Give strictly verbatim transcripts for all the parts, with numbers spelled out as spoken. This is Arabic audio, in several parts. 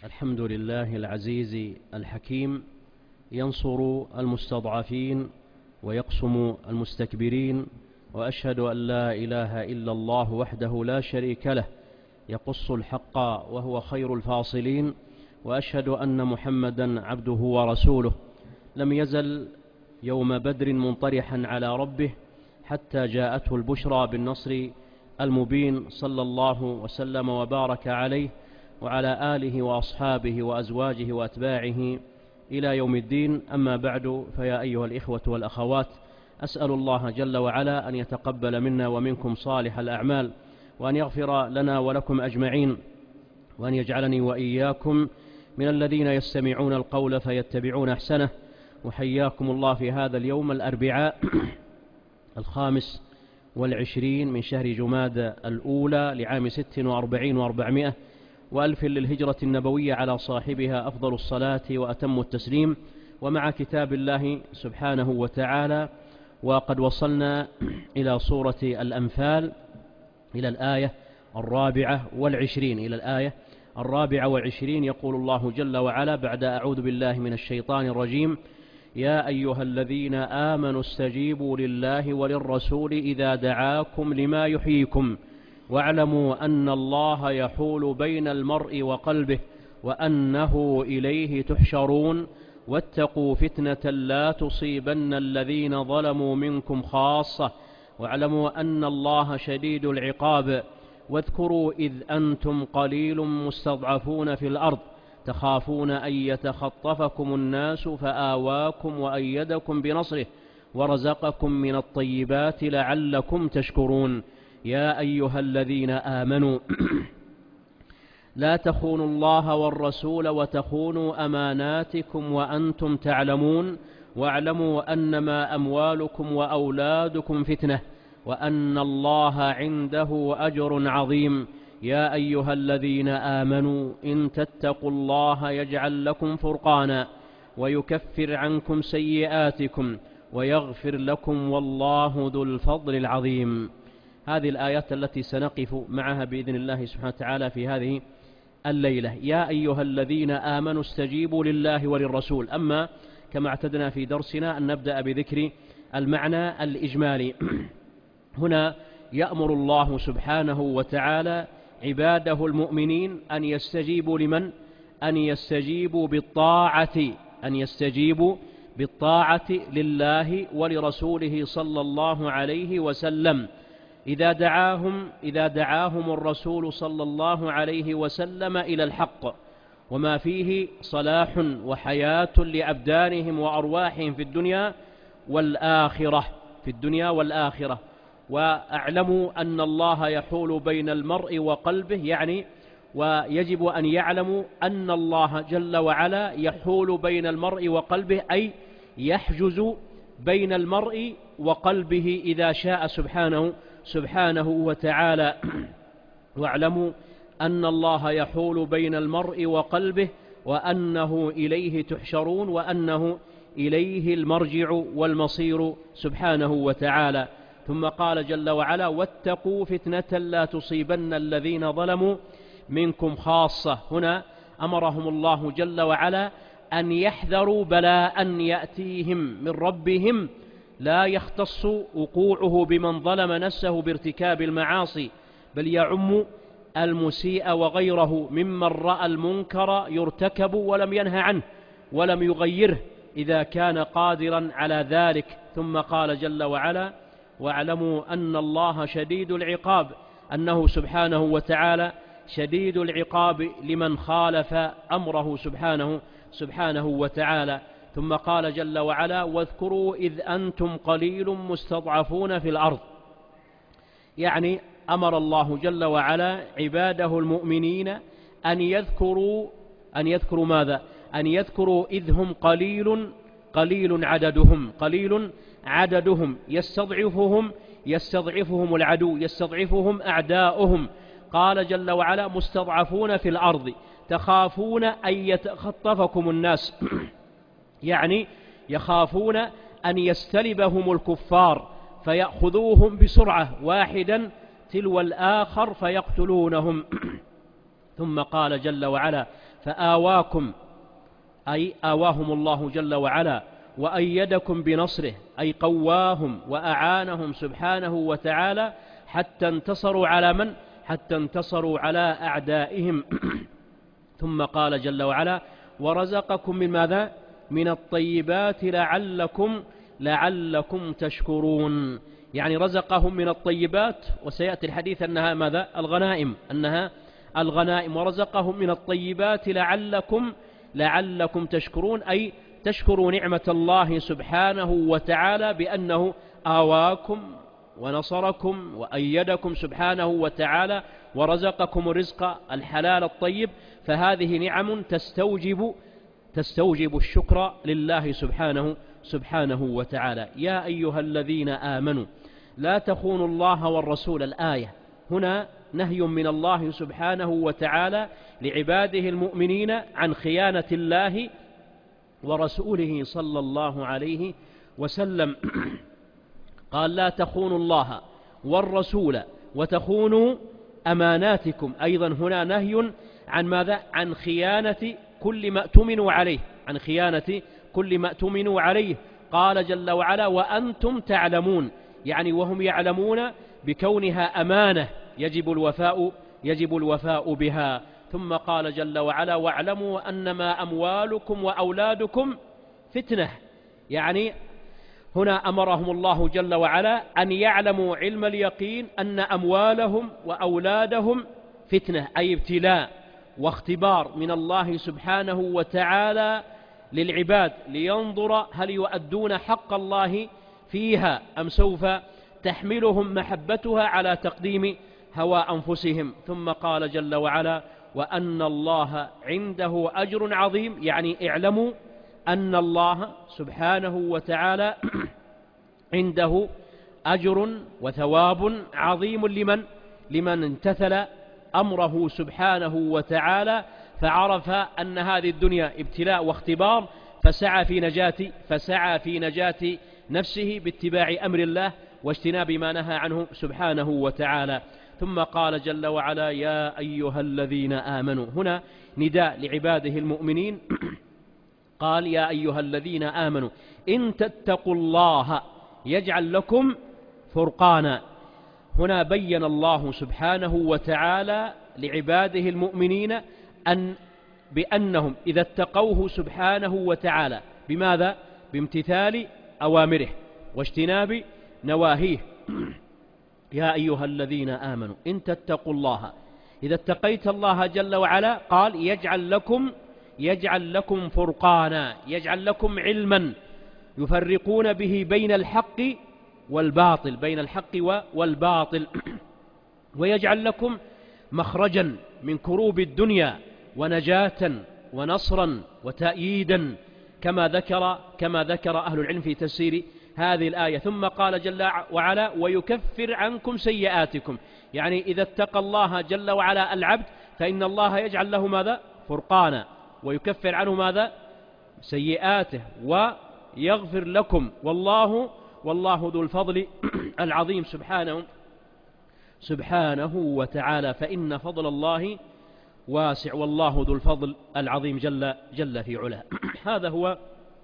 الحمد لله العزيز الحكيم، ينصر المستضعفين ويقسم المستكبرين، وأشهد أن لا إله إلا الله وحده لا شريك له يقص الحق وهو خير الفاصلين، وأشهد أن محمدا عبده ورسوله لم يزل يوم بدر منطرحا على ربه حتى جاءته البشرى بالنصر المبين، صلى الله وسلم وبارك عليه وعلى آله وأصحابه وأزواجه وأتباعه إلى يوم الدين. أما بعد، فيا أيها الإخوة والأخوات، أسأل الله جل وعلا أن يتقبل منا ومنكم صالح الأعمال، وأن يغفر لنا ولكم أجمعين، وأن يجعلني وإياكم من الذين يستمعون القول فيتبعون أحسنه. وحياكم الله في هذا اليوم الأربعاء الخامس والعشرين من شهر جماد الأولى لعام ست وأربعين وأربعمائة وألف للهجرة النبوية، على صاحبها أفضل الصلاة وأتم التسليم، ومع كتاب الله سبحانه وتعالى. وقد وصلنا إلى سورة الأنفال، إلى الآية الرابعة والعشرين إلى الآية الرابعة والعشرين. يقول الله جل وعلا بعد أعوذ بالله من الشيطان الرجيم: يا أيها الذين آمنوا استجيبوا لله وللرسول إذا دعاكم لما يحييكم واعلموا أن الله يحول بين المرء وقلبه وأنه إليه تحشرون واتقوا فتنة لا تصيبن الذين ظلموا منكم خاصة واعلموا أن الله شديد العقاب. واذكروا إذ أنتم قليل مستضعفون في الأرض تخافون أن يتخطفكم الناس فآواكم وأيدكم بنصره ورزقكم من الطيبات لعلكم تشكرون. يا أيها الذين آمنوا لا تخونوا الله والرسول وتخونوا أماناتكم وأنتم تعلمون واعلموا أنما أموالكم وأولادكم فتنة وأن الله عنده أجر عظيم. يا أيها الذين آمنوا إن تتقوا الله يجعل لكم فرقانا ويكفر عنكم سيئاتكم ويغفر لكم والله ذو الفضل العظيم. هذه الآيات التي سنقف معها بإذن الله سبحانه وتعالى في هذه الليلة. يا أيها الذين آمنوا استجيبوا لله وللرسول. أما كما اعتدنا في درسنا أن نبدأ بذكر المعنى الإجمالي. هنا يأمر الله سبحانه وتعالى عباده المؤمنين أن يستجيبوا لمن؟ أن يستجيبوا بالطاعة أن يستجيبوا بالطاعة لله ولرسوله صلى الله عليه وسلم إذا دعاهم إذا دعاهم الرسول صلى الله عليه وسلم إلى الحق وما فيه صلاح وحياة لأبدانهم وأرواحهم في الدنيا والآخرة في الدنيا والآخرة. واعلموا أن الله يحول بين المرء وقلبه، يعني ويجب أن يعلموا أن الله جل وعلا يحول بين المرء وقلبه، أي يحجز بين المرء وقلبه إذا شاء سبحانه سبحانه وتعالى. واعلموا أن الله يحول بين المرء وقلبه وأنه إليه تحشرون وأنه إليه المرجع والمصير سبحانه وتعالى. ثم قال جل وعلا: واتقوا فتنة لا تصيبن الذين ظلموا منكم خاصة. هنا أمرهم الله جل وعلا أن يحذروا بلاء يأتيهم من ربهم لا يختص وقوعه بمن ظلم نفسه بارتكاب المعاصي، بل يعم المسيء وغيره ممن رأى المنكر يرتكب ولم ينهى عنه ولم يغيره إذا كان قادرا على ذلك. ثم قال جل وعلا: واعلموا أن الله شديد العقاب، أنه سبحانه وتعالى شديد العقاب لمن خالف أمره سبحانه سبحانه وتعالى. ثم قال جل وعلا: واذكروا إذ أنتم قليل مستضعفون في الأرض. يعني أمر الله جل وعلا عباده المؤمنين أن يذكروا أن يذكروا ماذا؟ أن يذكروا إذ هم قليل قليل عددهم قليل عددهم يستضعفهم يستضعفهم العدو يستضعفهم أعداؤهم. قال جل وعلا: مستضعفون في الأرض تخافون أن يتخطفكم الناس يعني يخافون أن يستلبهم الكفار فيأخذوهم بسرعة واحدا تلو الآخر فيقتلونهم. ثم قال جل وعلا: فآواكم أي آواهم الله جل وعلا، وأيدكم بنصره أي قواهم وأعانهم سبحانه وتعالى حتى انتصروا على من؟ حتى انتصروا على أعدائهم. ثم قال جل وعلا ورزقكم من ماذا؟ من الطيبات لعلكم لعلكم تشكرون، يعني رزقهم من الطيبات، وسيأتي الحديث أنها ماذا؟ الغنائم، أنها الغنائم. ورزقهم من الطيبات لعلكم لعلكم تشكرون أي تشكروا نعمة الله سبحانه وتعالى بأنه آواكم ونصركم وأيدكم سبحانه وتعالى ورزقكم الرزق الحلال الطيب، فهذه نعم تستوجب تستوجب الشكر لله سبحانه سبحانه وتعالى. يا أيها الذين آمنوا لا تخونوا الله والرسول. الآية هنا نهي من الله سبحانه وتعالى لعباده المؤمنين عن خيانة الله ورسوله صلى الله عليه وسلم. قال لا تخونوا الله والرسول وتخونوا أماناتكم. أيضا هنا نهي عن ماذا؟ عن خيانة كل ما اؤتمنوا عليه، عن خيانة كل ما اؤتمنوا عليه. قال جل وعلا وأنتم تعلمون، يعني وهم يعلمون بكونها أمانة يجب الوفاء يجب الوفاء بها. ثم قال جل وعلا واعلموا أنما أموالكم وأولادكم فتنة، يعني هنا أمرهم الله جل وعلا أن يعلموا علم اليقين أن أموالهم وأولادهم فتنة، أي ابتلاء واختبار من الله سبحانه وتعالى للعباد لينظر هل يؤدون حق الله فيها أم سوف تحملهم محبتها على تقديم هوى أنفسهم. ثم قال جل وعلا وأن الله عنده أجر عظيم، يعني اعلموا أن الله سبحانه وتعالى عنده أجر وثواب عظيم لمن لمن امتثل أمره سبحانه وتعالى، فعرف أن هذه الدنيا ابتلاء واختبار، فسعى في نجاة فسعى في نجاة نفسه باتباع أمر الله واجتناب ما نهى عنه سبحانه وتعالى. ثم قال جل وعلا يا أيها الذين آمنوا، هنا نداء لعباده المؤمنين. قال يا أيها الذين آمنوا إن تتقوا الله يجعل لكم فرقانا. هنا بين الله سبحانه وتعالى لعباده المؤمنين أن بأنهم إذا اتقوه سبحانه وتعالى بماذا؟ بامتثال أوامره واجتناب نواهيه. يا أيها الذين آمنوا إن تتقوا الله، إذا اتقيت الله جل وعلا قال يجعل لكم يجعل لكم فرقانا، يجعل لكم علما يفرقون به بين الحق والباطل بين الحق والباطل ويجعل لكم مخرجا من كروب الدنيا ونجاة ونصرا وتأييدا، كما ذكر كما ذكر أهل العلم في تفسير هذه الآية. ثم قال جل وعلا ويكفر عنكم سيئاتكم، يعني إذا اتقى الله جل وعلا العبد فإن الله يجعل له ماذا؟ فرقانا، ويكفر عنه ماذا؟ سيئاته، ويغفر لكم، والله والله ذو الفضل العظيم سبحانه سبحانه وتعالى، فإن فضل الله واسع، والله ذو الفضل العظيم جل جل في علاه. هذا هو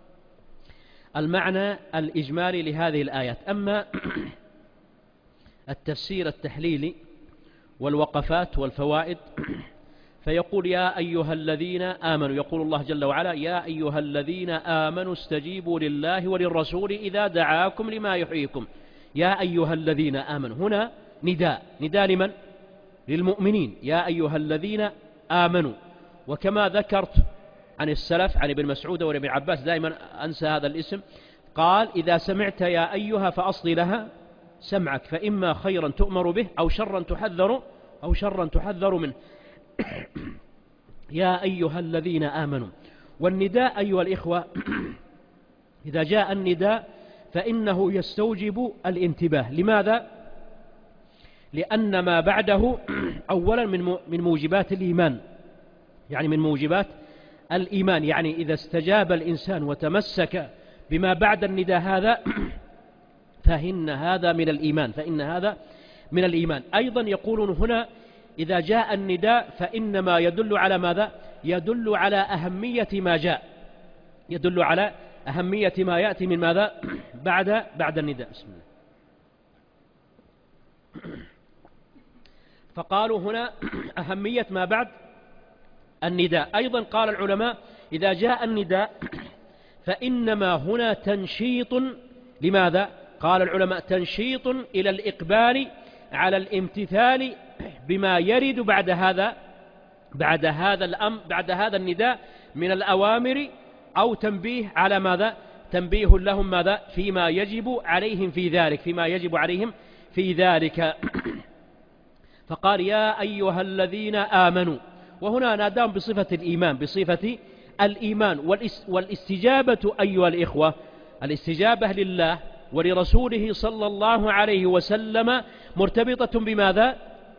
المعنى الإجمالي لهذه الآيات. أما التفسير التحليلي والوقفات والفوائد فيقول يا أيها الذين آمنوا، يقول الله جل وعلا يا أيها الذين آمنوا استجيبوا لله وللرسول إذا دعاكم لما يحييكم. يا أيها الذين آمنوا هنا نداء نداء لمن؟ للمؤمنين، يا أيها الذين آمنوا. وكما ذكرت عن السلف عن ابن مسعود وابن عباس، دائما أنسى هذا الاسم، قال إذا سمعت يا أيها فأصغي لها سمعك، فإما خيرا تؤمر به أو شرا تحذر أو شرا تحذر منه. يا أيها الذين آمنوا. والنداء أيها الإخوة إذا جاء النداء فإنه يستوجب الانتباه. لماذا؟ لأن ما بعده أولا من من موجبات الإيمان، يعني من موجبات الإيمان، يعني إذا استجاب الإنسان وتمسك بما بعد النداء هذا فإن هذا من الإيمان فإن هذا من الإيمان. أيضا يقولون هنا إذا جاء النداء فإنما يدل على ماذا؟ يدل على أهمية ما جاء، يدل على أهمية ما يأتي من ماذا؟ بعد بعد النداء. بسم الله. فقالوا هنا أهمية ما بعد النداء. أيضا قال العلماء إذا جاء النداء فإنما هنا تنشيط. لماذا؟ قال العلماء تنشيط إلى الإقبال على الامتثال بما يرد بعد هذا بعد هذا الأمر بعد هذا النداء من الأوامر، أو تنبيه على ماذا؟ تنبيه لهم ماذا؟ فيما يجب عليهم في ذلك فيما يجب عليهم في ذلك. فقال يا أيها الذين آمنوا، وهنا ناداهم بصفة الإيمان بصفة الإيمان والاستجابة. أيها الإخوة، الاستجابة لله ولرسوله صلى الله عليه وسلم مرتبطة بماذا؟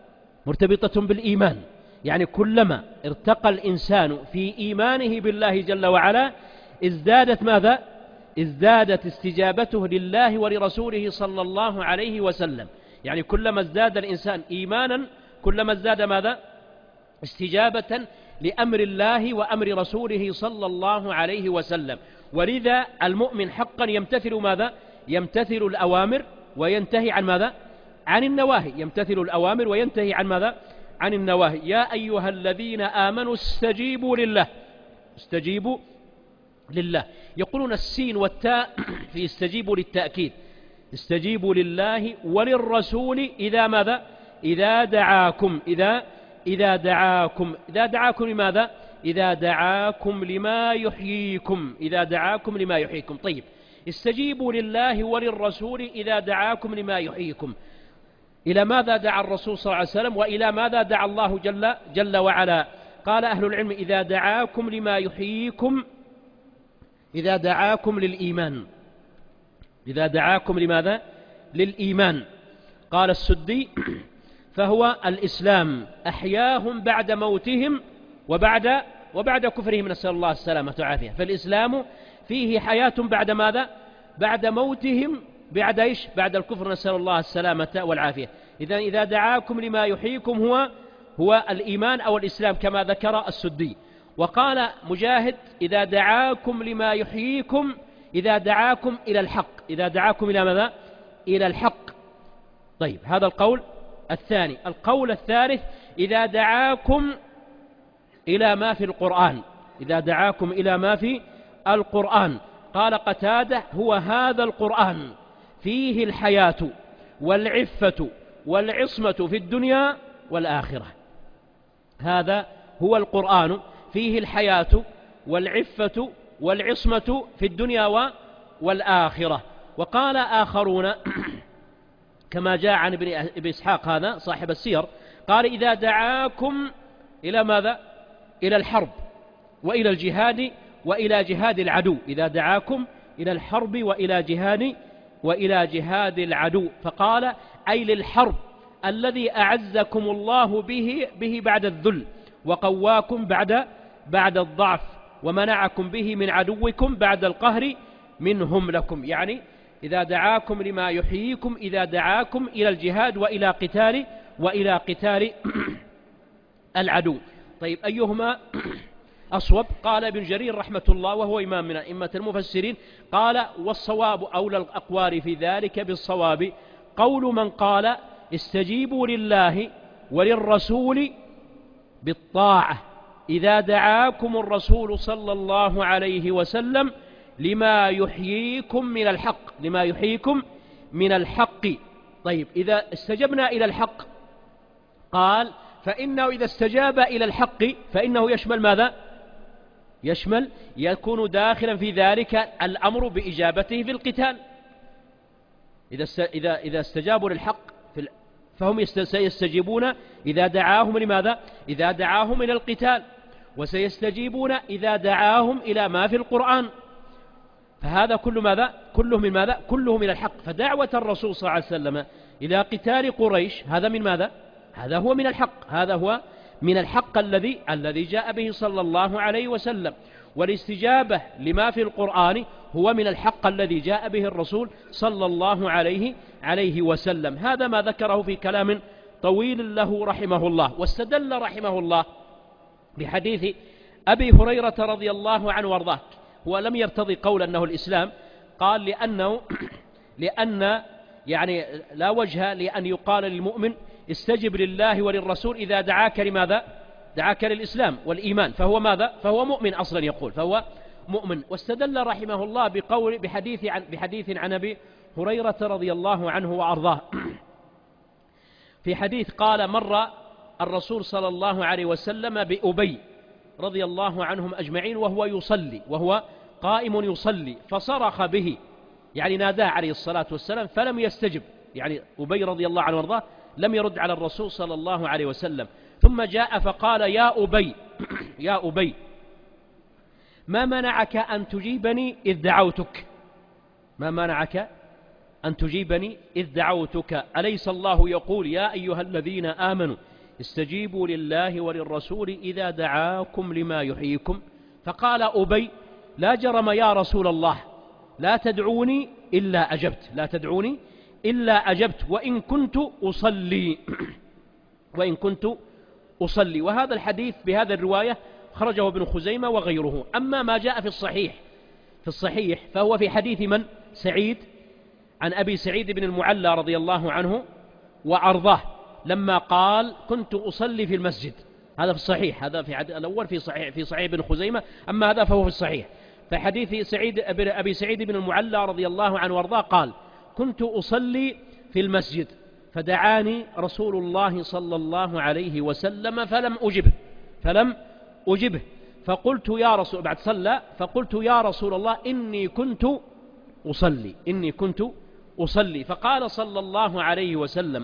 مرتبطة بالإيمان. يعني كلما ارتقى الإنسان في إيمانه بالله جل وعلا ازدادت ماذا؟ ازدادت استجابته لله ولرسوله صلى الله عليه وسلم. يعني كلما ازداد الإنسان إيمانا كلما ازداد ماذا؟ استجابة لأمر الله وأمر رسوله صلى الله عليه وسلم. ولذا المؤمن حقا يمتثل ماذا؟ يمتثل الأوامر وينتهي عن ماذا؟ عن النواهي. يمتثل الأوامر وينتهي عن ماذا؟ عن النواهي. يا أيها الذين آمنوا استجيبوا لله استجيبوا لله. يقولون السين والتاء في استجيبوا للتأكيد. استجيبوا لله وللرسول إذا ماذا؟ إذا دعاكم إذا إذا دعاكم إذا دعاكم لماذا؟ إذا دعاكم لما يحييكم إذا دعاكم لما يحييكم. طيب، استجيبوا لله وللرسول إذا دعاكم لما يحييكم. إلى ماذا دعا الرسول صلى الله عليه وسلم وإلى ماذا دعا الله جل, جل وعلا؟ قال أهل العلم إذا دعاكم لما يحييكم إذا دعاكم للإيمان إذا دعاكم لماذا؟ للإيمان. قال السدي فهو الإسلام أحياهم بعد موتهم وبعد وبعد كفرهم، نسأل الله السلامة والعافية. فالإسلام فيه حياة بعد ماذا؟ بعد موتهم، بعد إيش؟ بعد الكفر، نسأل الله السلامة والعافية. إذا إذا دعاكم لما يحييكم هو هو الإيمان أو الإسلام كما ذكر السدي. وقال مجاهد إذا دعاكم لما يحييكم إذا دعاكم إلى الحق إذا دعاكم إلى ماذا؟ إلى الحق. طيب، هذا القول الثاني. القول الثالث إذا دعاكم إلى ما في القرآن إذا دعاكم إلى ما في القرآن. قال قتادة هو هذا القرآن فيه الحياة والعفة والعصمة في الدنيا والآخرة. هذا هو القرآن فيه الحياة والعفة والعصمة في الدنيا والآخرة. وقال آخرون كما جاء عن ابن إسحاق هذا صاحب السير، قال إذا دعاكم إلى ماذا؟ إلى الحرب وإلى الجهاد وإلى جهاد العدو. إذا دعاكم إلى الحرب وإلى جهاد وإلى جهاد العدو. فقال أي للحرب الذي أعزكم الله به به بعد الذل وقواكم بعد بعد الضعف ومنعكم به من عدوكم بعد القهر منهم لكم. يعني إذا دعاكم لما يحييكم إذا دعاكم إلى الجهاد وإلى قتال وإلى قتال العدو. طيب، أيهما أصوب؟ قال ابن جرير رحمة الله وهو إمام من أئمة المفسرين، قال والصواب أولى الأقوال في ذلك بالصواب قول من قال استجيبوا لله وللرسول بالطاعة إذا دعاكم الرسول صلى الله عليه وسلم لما يحييكم من الحق لما يحييكم من الحق. طيب، إذا استجبنا إلى الحق قال فإنه إذا استجاب إلى الحق فإنه يشمل ماذا؟ يشمل يكون داخلا في ذلك الأمر بإجابته في القتال. إذا إذا إذا استجابوا للحق فهم سيستجيبون إذا دعاهم لماذا؟ إذا دعاهم إلى القتال، وسيستجيبون إذا دعاهم إلى ما في القرآن. فهذا كل ماذا؟ كله من ماذا؟ كله من الحق. فدعوة الرسول صلى الله عليه وسلم إلى قتال قريش هذا من ماذا؟ هذا هو من الحق هذا هو من الحق الذي الذي جاء به صلى الله عليه وسلم. والاستجابة لما في القرآن هو من الحق الذي جاء به الرسول صلى الله عليه عليه وسلم. هذا ما ذكره في كلام طويل له رحمه الله. واستدل رحمه الله بحديث أبي هريرة رضي الله عنه وارضاه، هو لم يرتضي قول أنه الإسلام، قال لأنه لأن يعني لا وجه لأن يقال للمؤمن استجب لله وللرسول إذا دعاك لماذا؟ دعاك للإسلام والإيمان، فهو ماذا؟ فهو مؤمن أصلا، يقول فهو مؤمن. واستدل رحمه الله بقول بحديث عن, بحديث عن أبي هريرة رضي الله عنه وأرضاه في حديث قال: مر الرسول صلى الله عليه وسلم بأبي رضي الله عنهم أجمعين وهو يصلي، وهو قائم يصلي، فصرخ به، يعني ناداه عليه الصلاة والسلام، فلم يستجب، يعني أبي رضي الله عنه وارضاه لم يرد على الرسول صلى الله عليه وسلم. ثم جاء فقال: يا أبي يا أبي ما منعك أن تجيبني إذ دعوتك؟ ما منعك أن تجيبني إذ دعوتك؟ أليس الله يقول: يا أيها الذين آمنوا استجيبوا لله وللرسول إذا دعاكم لما يحييكم؟ فقال أبي: لا جرم يا رسول الله، لا تدعوني إلا أجبت، لا تدعوني إلا أجبت، وإن كنت أصلي وإن كنت أصلي. وهذا الحديث بهذا الرواية خرجه ابن خزيمة وغيره. أما ما جاء في الصحيح في الصحيح فهو في حديث من؟ سعيد، عن أبي سعيد بن المعلى رضي الله عنه وأرضاه، لما قال: كنت أصلي في المسجد. هذا في الصحيح، هذا في الأول في صحيح في صحيح ابن خزيمة، أما هذا فهو في الصحيح. فحديث سعيد أبي سعيد بن المعلى رضي الله عنه وارضاه قال: كنت أصلي في المسجد فدعاني رسول الله صلى الله عليه وسلم فلم أجبه فلم أجبه فقلت يا رسول بعد صلى فقلت: يا رسول الله إني كنت أصلي إني كنت أصلي فقال صلى الله عليه وسلم: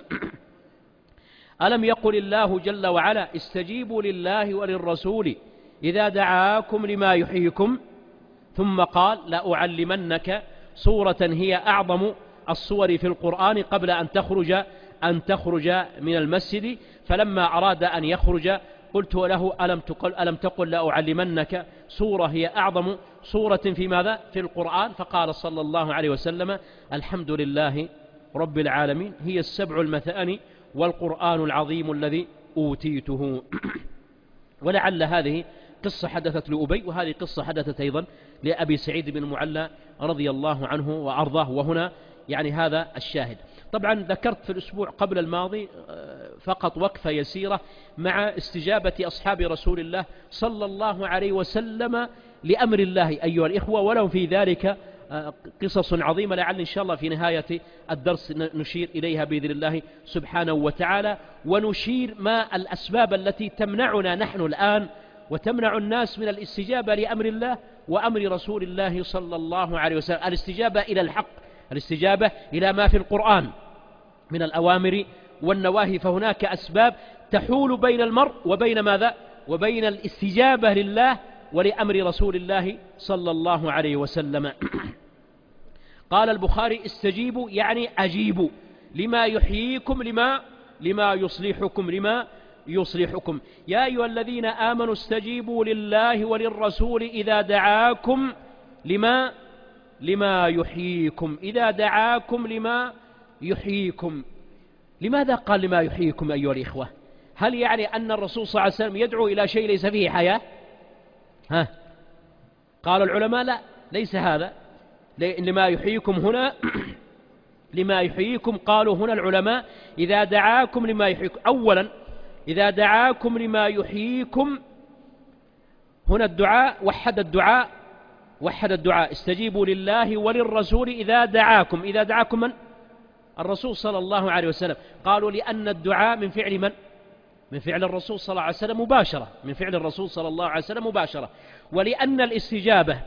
ألم يقل الله جل وعلا: استجيبوا لله وللرسول إذا دعاكم لما يحييكم؟ ثم قال: لأعلمنك سورة هي أعظم الصور في القرآن قبل أن تخرج أن تخرج من المسجد. فلما أراد أن يخرج قلت له: ألم تقل ألم تقل لأعلمنك سورة هي أعظم سورة في ماذا؟ في القرآن. فقال صلى الله عليه وسلم: الحمد لله رب العالمين، هي السبع المثاني والقرآن العظيم الذي أوتيته. ولعل هذه قصة حدثت لأبي، وهذه قصة حدثت أيضا لأبي سعيد بن المعلى رضي الله عنه وأرضاه، وهنا يعني هذا الشاهد. طبعا ذكرت في الأسبوع قبل الماضي فقط وقفة يسيرة مع استجابة أصحاب رسول الله صلى الله عليه وسلم لأمر الله أيها الإخوة، ولو في ذلك قصص عظيمة، لعل إن شاء الله في نهاية الدرس نشير إليها بإذن الله سبحانه وتعالى، ونشير ما الأسباب التي تمنعنا نحن الآن وتمنع الناس من الاستجابة لأمر الله وأمر رسول الله صلى الله عليه وسلم، الاستجابة إلى الحق، الاستجابة إلى ما في القرآن من الأوامر والنواهي. فهناك أسباب تحول بين المرء وبين ماذا؟ وبين الاستجابة لله ولأمر رسول الله صلى الله عليه وسلم. قال البخاري: استجيبوا يعني أجيبوا لما يحييكم لما لما يصلحكم لما يصلحكم يا أيها الذين آمنوا استجيبوا لله وللرسول إذا دعاكم لما لما يحييكم إذا دعاكم لما يحييكم. لماذا قال لما يحييكم أيها الإخوة؟ هل يعني أن الرسول صلى الله عليه وسلم يدعو إلى شيء ليس فيه حياة؟ ها؟ قال العلماء: لا، ليس هذا. لما يحييكم هنا لما يحييكم قالوا هنا العلماء: إذا دعاكم لما يحييكم. أولا إذا دعاكم لما يحييكم، هنا الدعاء وحد الدعاء وحد الدعاء استجيبوا لله وللرسول إذا دعاكم. إذا دعاكم من؟ الرسول صلى الله عليه وسلم. قالوا لأن الدعاء من فعل من؟ من فعل الرسول صلى الله عليه وسلم مباشرة، من فعل الرسول صلى الله عليه وسلم مباشرة. ولأن الاستجابة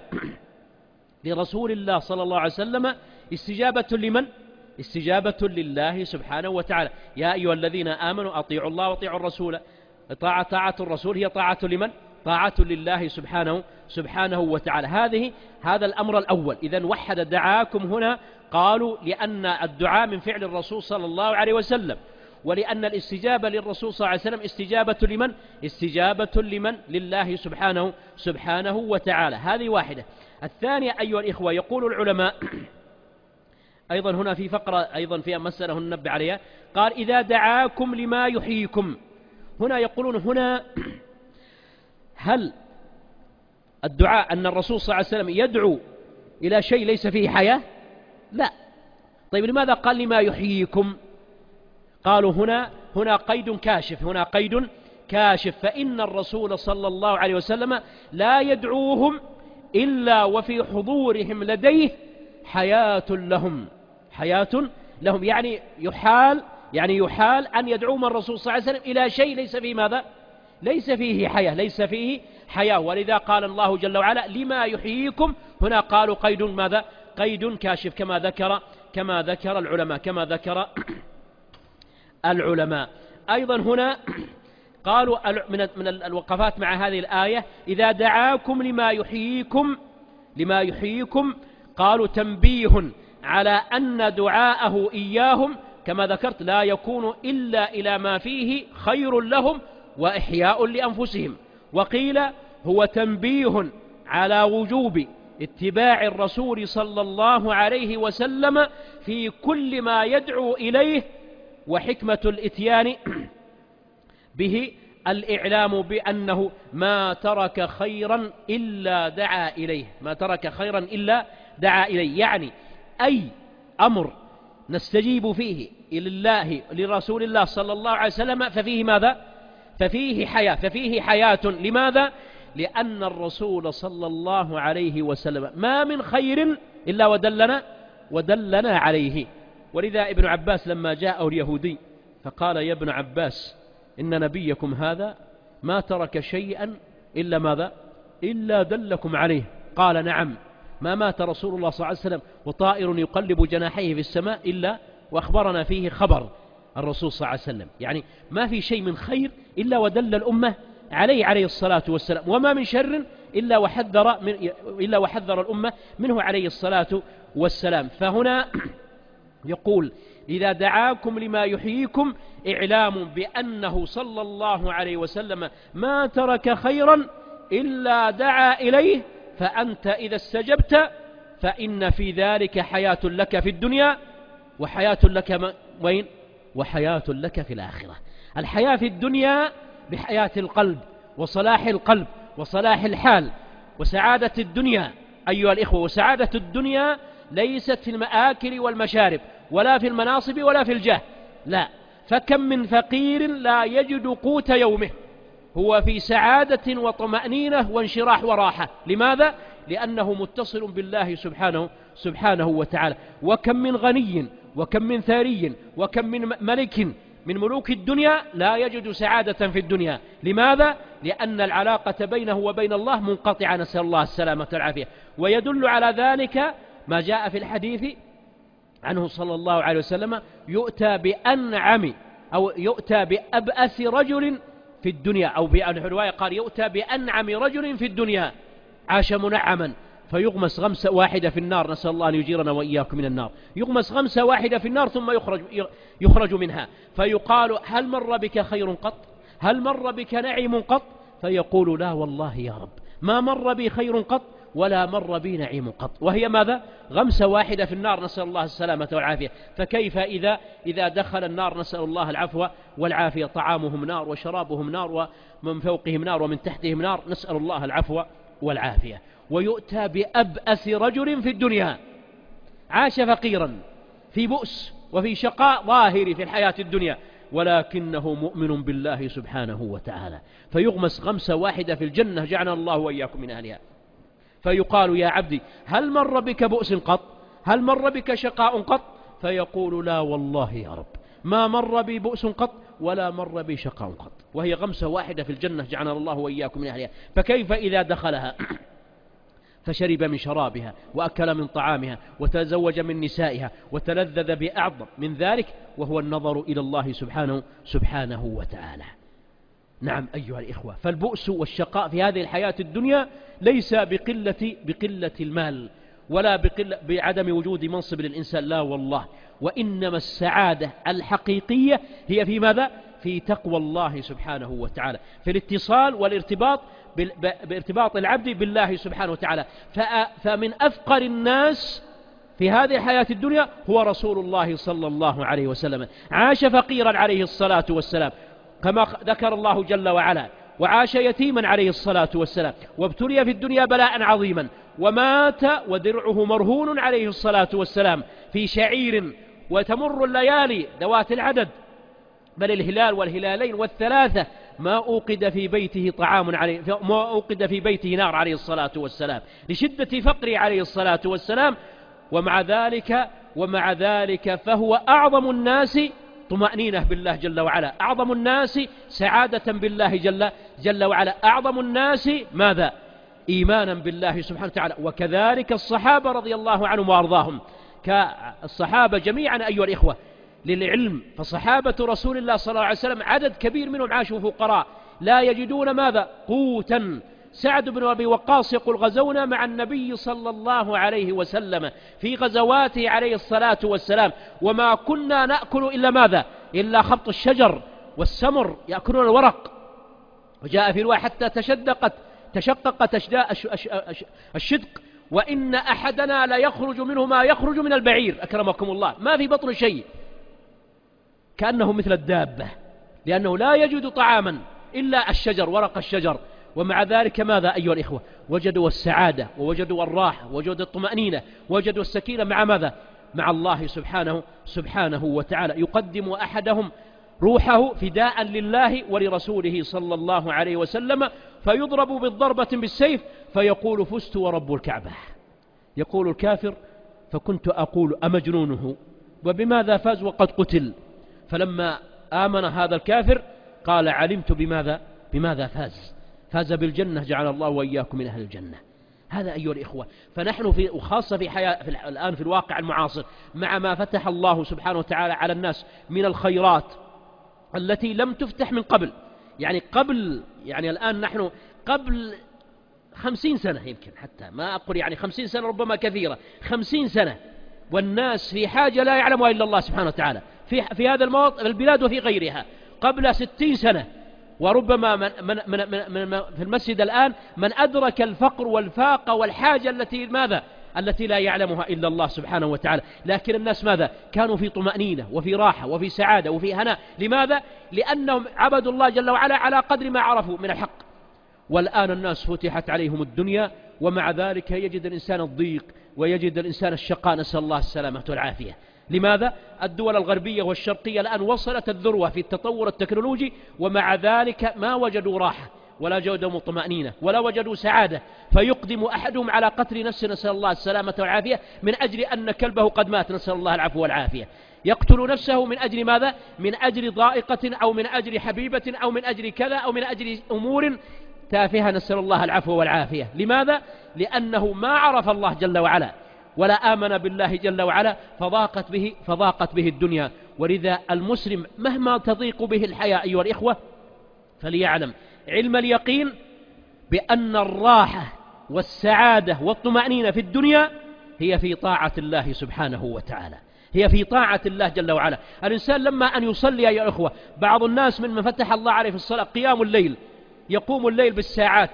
لرسول الله صلى الله عليه وسلم استجابة لمن؟ استجابة لله سبحانه وتعالى. يا أيها الذين آمنوا أطيعوا الله وأطيعوا الرسول. طاعة طاعة الرسول هي طاعة لمن؟ طاعة لله سبحانه سبحانه وتعالى. هذه هذا الأمر الأول. إذن وحد دعاكم هنا قالوا لأن الدعاء من فعل الرسول صلى الله عليه وسلم، ولأن الاستجابة للرسول صلى الله عليه وسلم استجابة لمن؟ استجابة لمن؟ لله سبحانه سبحانه وتعالى. هذه واحدة. الثانية أيها الإخوة، يقول العلماء أيضا هنا في فقرة أيضا فيها مسألة ننبه عليها، قال: إذا دعاكم لما يحييكم. هنا يقولون هنا هل الدعاء أن الرسول صلى الله عليه وسلم يدعو إلى شيء ليس فيه حياة؟ لا. طيب لماذا قال لما يحييكم؟ قالوا هنا هنا قيد كاشف، هنا قيد كاشف، فإن الرسول صلى الله عليه وسلم لا يدعوهم إلا وفي حضورهم لديه حياة لهم، حياة لهم، يعني يحال يعني يحال أن يدعوهم الرسول صلى الله عليه وسلم إلى شيء ليس فيه ماذا؟ ليس فيه حياة، ليس فيه حياة. ولذا قال الله جل وعلا لما يحييكم، هنا قالوا قيد ماذا؟ قيد كاشف، كما ذكر كما ذكر العلماء كما ذكر العلماء. أيضا هنا قالوا من من الوقفات مع هذه الآية إذا دعاكم لما يحييكم لما يحييكم قالوا تنبيه على أن دعاءه إياهم كما ذكرت لا يكون إلا إلى ما فيه خير لهم وإحياء لأنفسهم. وقيل هو تنبيه على وجوب اتباع الرسول صلى الله عليه وسلم في كل ما يدعو إليه، وحكمة الإتيان به الإعلام بأنه ما ترك خيرا إلا دعا إليه، ما ترك خيرا إلا دعا إليه، يعني أي أمر نستجيب فيه إلى الله لرسول الله صلى الله عليه وسلم ففيه ماذا؟ ففيه حياة، ففيه حياة. لماذا؟ لأن الرسول صلى الله عليه وسلم ما من خير إلا ودلنا ودلنا عليه. ولذا ابن عباس لما جاءه اليهودي فقال يا ابن عباس إن نبيكم هذا ما ترك شيئا إلا ماذا؟ إلا دلكم عليه. قال نعم، ما مات رسول الله صلى الله عليه وسلم وطائر يقلب جناحيه في السماء إلا وأخبرنا فيه خبر الرسول صلى الله عليه وسلم، يعني ما في شيء من خير إلا ودل الأمة عليه عليه الصلاة والسلام، وما من شر إلا وحذر من إلا وحذر الأمة منه عليه الصلاة والسلام. فهنا يقول إذا دعاكم لما يحييكم إعلام بأنه صلى الله عليه وسلم ما ترك خيرا إلا دعا إليه، فأنت إذا استجبت فإن في ذلك حياة لك في الدنيا وحياة لك وين؟ وحياة لك في الآخرة. الحياة في الدنيا بحياة القلب وصلاح القلب وصلاح الحال وسعادة الدنيا أيها الإخوة. وسعادة الدنيا ليست في المآكل والمشارب ولا في المناصب ولا في الجاه، لا، فكم من فقير لا يجد قوت يومه هو في سعادة وطمأنينة وانشراح وراحة. لماذا؟ لأنه متصل بالله سبحانه سبحانه وتعالى. وكم من غني وكم من ثري وكم من ملك من ملوك الدنيا لا يجد سعادة في الدنيا. لماذا؟ لأن العلاقة بينه وبين الله منقطعة، نسأل الله السلامة والعافية. ويدل على ذلك ما جاء في الحديث عنه صلى الله عليه وسلم يؤتى بأنعم أو يؤتى بأبأس رجل في الدنيا، أو بالرواية قال يؤتى بأنعم رجل في الدنيا عاش منعما فيغمس غمسة واحدة في النار، نسأل الله أن يجيرنا وإياكم من النار. يغمس غمسة واحدة في النار ثم يخرج, يخرج منها، فيقال هل مر بك خير قط؟ هل مر بك نعيم قط؟ فيقول لا والله يا رب ما مر بي خير قط ولا مر بي نعيم قط، وهي ماذا؟ غمسة واحدة في النار، نسأل الله السلامة والعافية. فكيف إذا إذا دخل النار، نسأل الله العفو والعافية، طعامهم نار وشرابهم نار ومن فوقهم نار ومن تحتهم نار، نسأل الله العفو والعافية. ويؤتى بأبأس رجل في الدنيا عاش فقيرا في بؤس وفي شقاء ظاهر في الحياة الدنيا، ولكنه مؤمن بالله سبحانه وتعالى، فيغمس غمسة واحدة في الجنة، جعلنا الله وإياكم من أهلها. فيقال يا عبدي هل مر بك بؤس قط؟ هل مر بك شقاء قط؟ فيقول لا والله يا رب ما مر بي بؤس قط ولا مر بي شقاء قط، وهي غمسة واحدة في الجنة، جعلنا الله وإياكم من أهلها. فكيف إذا دخلها فشرب من شرابها وأكل من طعامها وتزوج من نسائها وتلذذ بأعظم من ذلك وهو النظر إلى الله سبحانه سبحانه وتعالى. نعم أيها الإخوة، فالبؤس والشقاء في هذه الحياة الدنيا ليس بقلة بقلة المال ولا بقلة بعدم وجود منصب للإنسان، لا والله، وإنما السعادة الحقيقية هي في ماذا؟ في تقوى الله سبحانه وتعالى، في الاتصال والارتباط بارتباط العبد بالله سبحانه وتعالى. فمن أفقر الناس في هذه الحياة الدنيا هو رسول الله صلى الله عليه وسلم، عاش فقيرا عليه الصلاة والسلام كما ذكر الله جل وعلا وعاش يتيما عليه الصلاة والسلام، وابتلي في الدنيا بلاء عظيما، ومات ودرعه مرهون عليه الصلاة والسلام في شعير، وتمر الليالي ذوات العدد، بل الهلال والهلالين والثلاثة ما أوقد في بيته طعام عليه، ما أوقد في بيته نار عليه الصلاة والسلام لشدة فقره عليه الصلاة والسلام. ومع ذلك ومع ذلك فهو أعظم الناس طمأنينة بالله جل وعلا، أعظم الناس سعادة بالله جل, جل وعلا، أعظم الناس ماذا؟ إيمانا بالله سبحانه وتعالى. وكذلك الصحابة رضي الله عنهم وأرضاهم، كالصحابة جميعا أيها الإخوة للعلم، فصحابة رسول الله صلى الله عليه وسلم عدد كبير منهم عاشوا فقراء لا يجدون ماذا؟ قوتا. سعد بن أبي وقاص يقول غزونا مع النبي صلى الله عليه وسلم في غزواته عليه الصلاة والسلام وما كنا نأكل إلا ماذا؟ إلا خبط الشجر والسمر، يأكلون الورق. وجاء في رواية حتى تشدقت تشققت الشدق، وإن أحدنا لا يخرج منه ما يخرج من البعير، أكرمكم الله، ما في بطن شيء، كأنه مثل الدابة، لأنه لا يجد طعاما إلا الشجر، ورق الشجر. ومع ذلك ماذا أيها الإخوة؟ وجدوا السعادة ووجدوا الراحة ووجدوا الطمأنينة ووجدوا السكينة مع ماذا؟ مع الله سبحانه سبحانه وتعالى. يقدم أحدهم روحه فداء لله ولرسوله صلى الله عليه وسلم، فيضرب بالضربة بالسيف فيقول فزت ورب الكعبة. يقول الكافر فكنت أقول أمجنونه وبماذا فاز وقد قتل؟ فلما آمن هذا الكافر قال علمت بماذا بماذا فاز، فاز بالجنة، جعل الله وإياكم من أهل الجنة. هذا أيها الإخوة. فنحن في وخاصة في حياة في الآن في الواقع المعاصر، مع ما فتح الله سبحانه وتعالى على الناس من الخيرات التي لم تفتح من قبل، يعني قبل يعني الآن نحن قبل خمسين سنة، يمكن حتى ما أقول يعني خمسين سنة ربما كثيرة، خمسين سنة والناس في حاجة لا يعلمها إلا الله سبحانه وتعالى في في هذا الموطن البلاد وفي غيرها. قبل ستين سنة وربما من من من من من في المسجد الآن من أدرك الفقر والفاقة والحاجة التي ماذا التي لا يعلمها إلا الله سبحانه وتعالى. لكن الناس ماذا؟ كانوا في طمأنينة وفي راحة وفي سعادة وفي هناء. لماذا؟ لأنهم عبدوا الله جل وعلا على قدر ما عرفوا من الحق. والآن الناس فتحت عليهم الدنيا، ومع ذلك يجد الإنسان الضيق ويجد الإنسان الشقاء، نسأل الله السلامة والعافية. لماذا؟ الدول الغربية والشرقية الآن وصلت الذروة في التطور التكنولوجي، ومع ذلك ما وجدوا راحة ولا وجدوا طمأنينة ولا وجدوا سعادة، فيقدم أحدهم على قتل نفسه، نسأل الله السلامة والعافية، من أجل أن كلبه قد مات، نسأل الله العفو والعافية. يقتل نفسه من أجل ماذا؟ من أجل ضائقة أو من أجل حبيبة أو من أجل كذا أو من أجل أمور تافهة، نسأل الله العفو والعافية. لماذا؟ لأنه ما عرف الله جل وعلا ولا آمن بالله جل وعلا، فضاقت به فضاقت به الدنيا. ولذا المسلم مهما تضيق به الحياة أيها الإخوة فليعلم علم اليقين بأن الراحة والسعادة والطمأنينة في الدنيا هي في طاعة الله سبحانه وتعالى، هي في طاعة الله جل وعلا. الإنسان لما أن يصلي يا إخوة، بعض الناس من من فتح الله عليه في الصلاة قيام الليل، يقوم الليل بالساعات،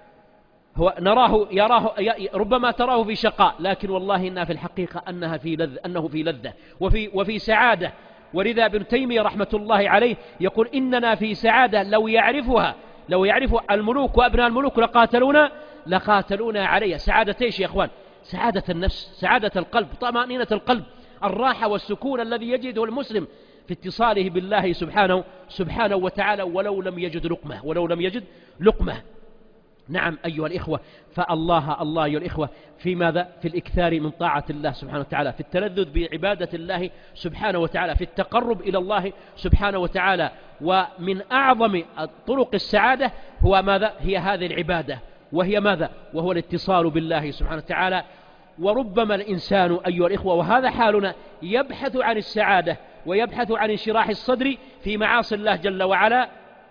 هو نراه يراه ربما تراه في شقاء، لكن والله إنها في الحقيقة أنها في لذة أنه في لذة وفي وفي سعادة. ولذا ابن تيمية رحمة الله عليه يقول إننا في سعادة لو يعرفها لو يعرف الملوك وأبناء الملوك لقاتلونا لقاتلونا عليها. سعادة إيش يا إخوان؟ سعادة النفس، سعادة القلب، طمأنينة القلب، الراحة والسكون الذي يجده المسلم في اتصاله بالله سبحانه سبحانه وتعالى، ولو لم يجد لقمة ولو لم يجد لقمة. نعم أيها الإخوة، فالله الله أيها الإخوة في ماذا؟ في الإكثار من طاعة الله سبحانه وتعالى، في التلذذ بعبادة الله سبحانه وتعالى، في التقرب إلى الله سبحانه وتعالى. ومن أعظم طرق السعادة هو ماذا؟ هي هذه العبادة، وهي ماذا؟ وهو الاتصال بالله سبحانه وتعالى. وربما الإنسان أيها الإخوة، وهذا حالنا، يبحث عن السعادة ويبحث عن انشراح الصدر في معاصي الله جل وعلا،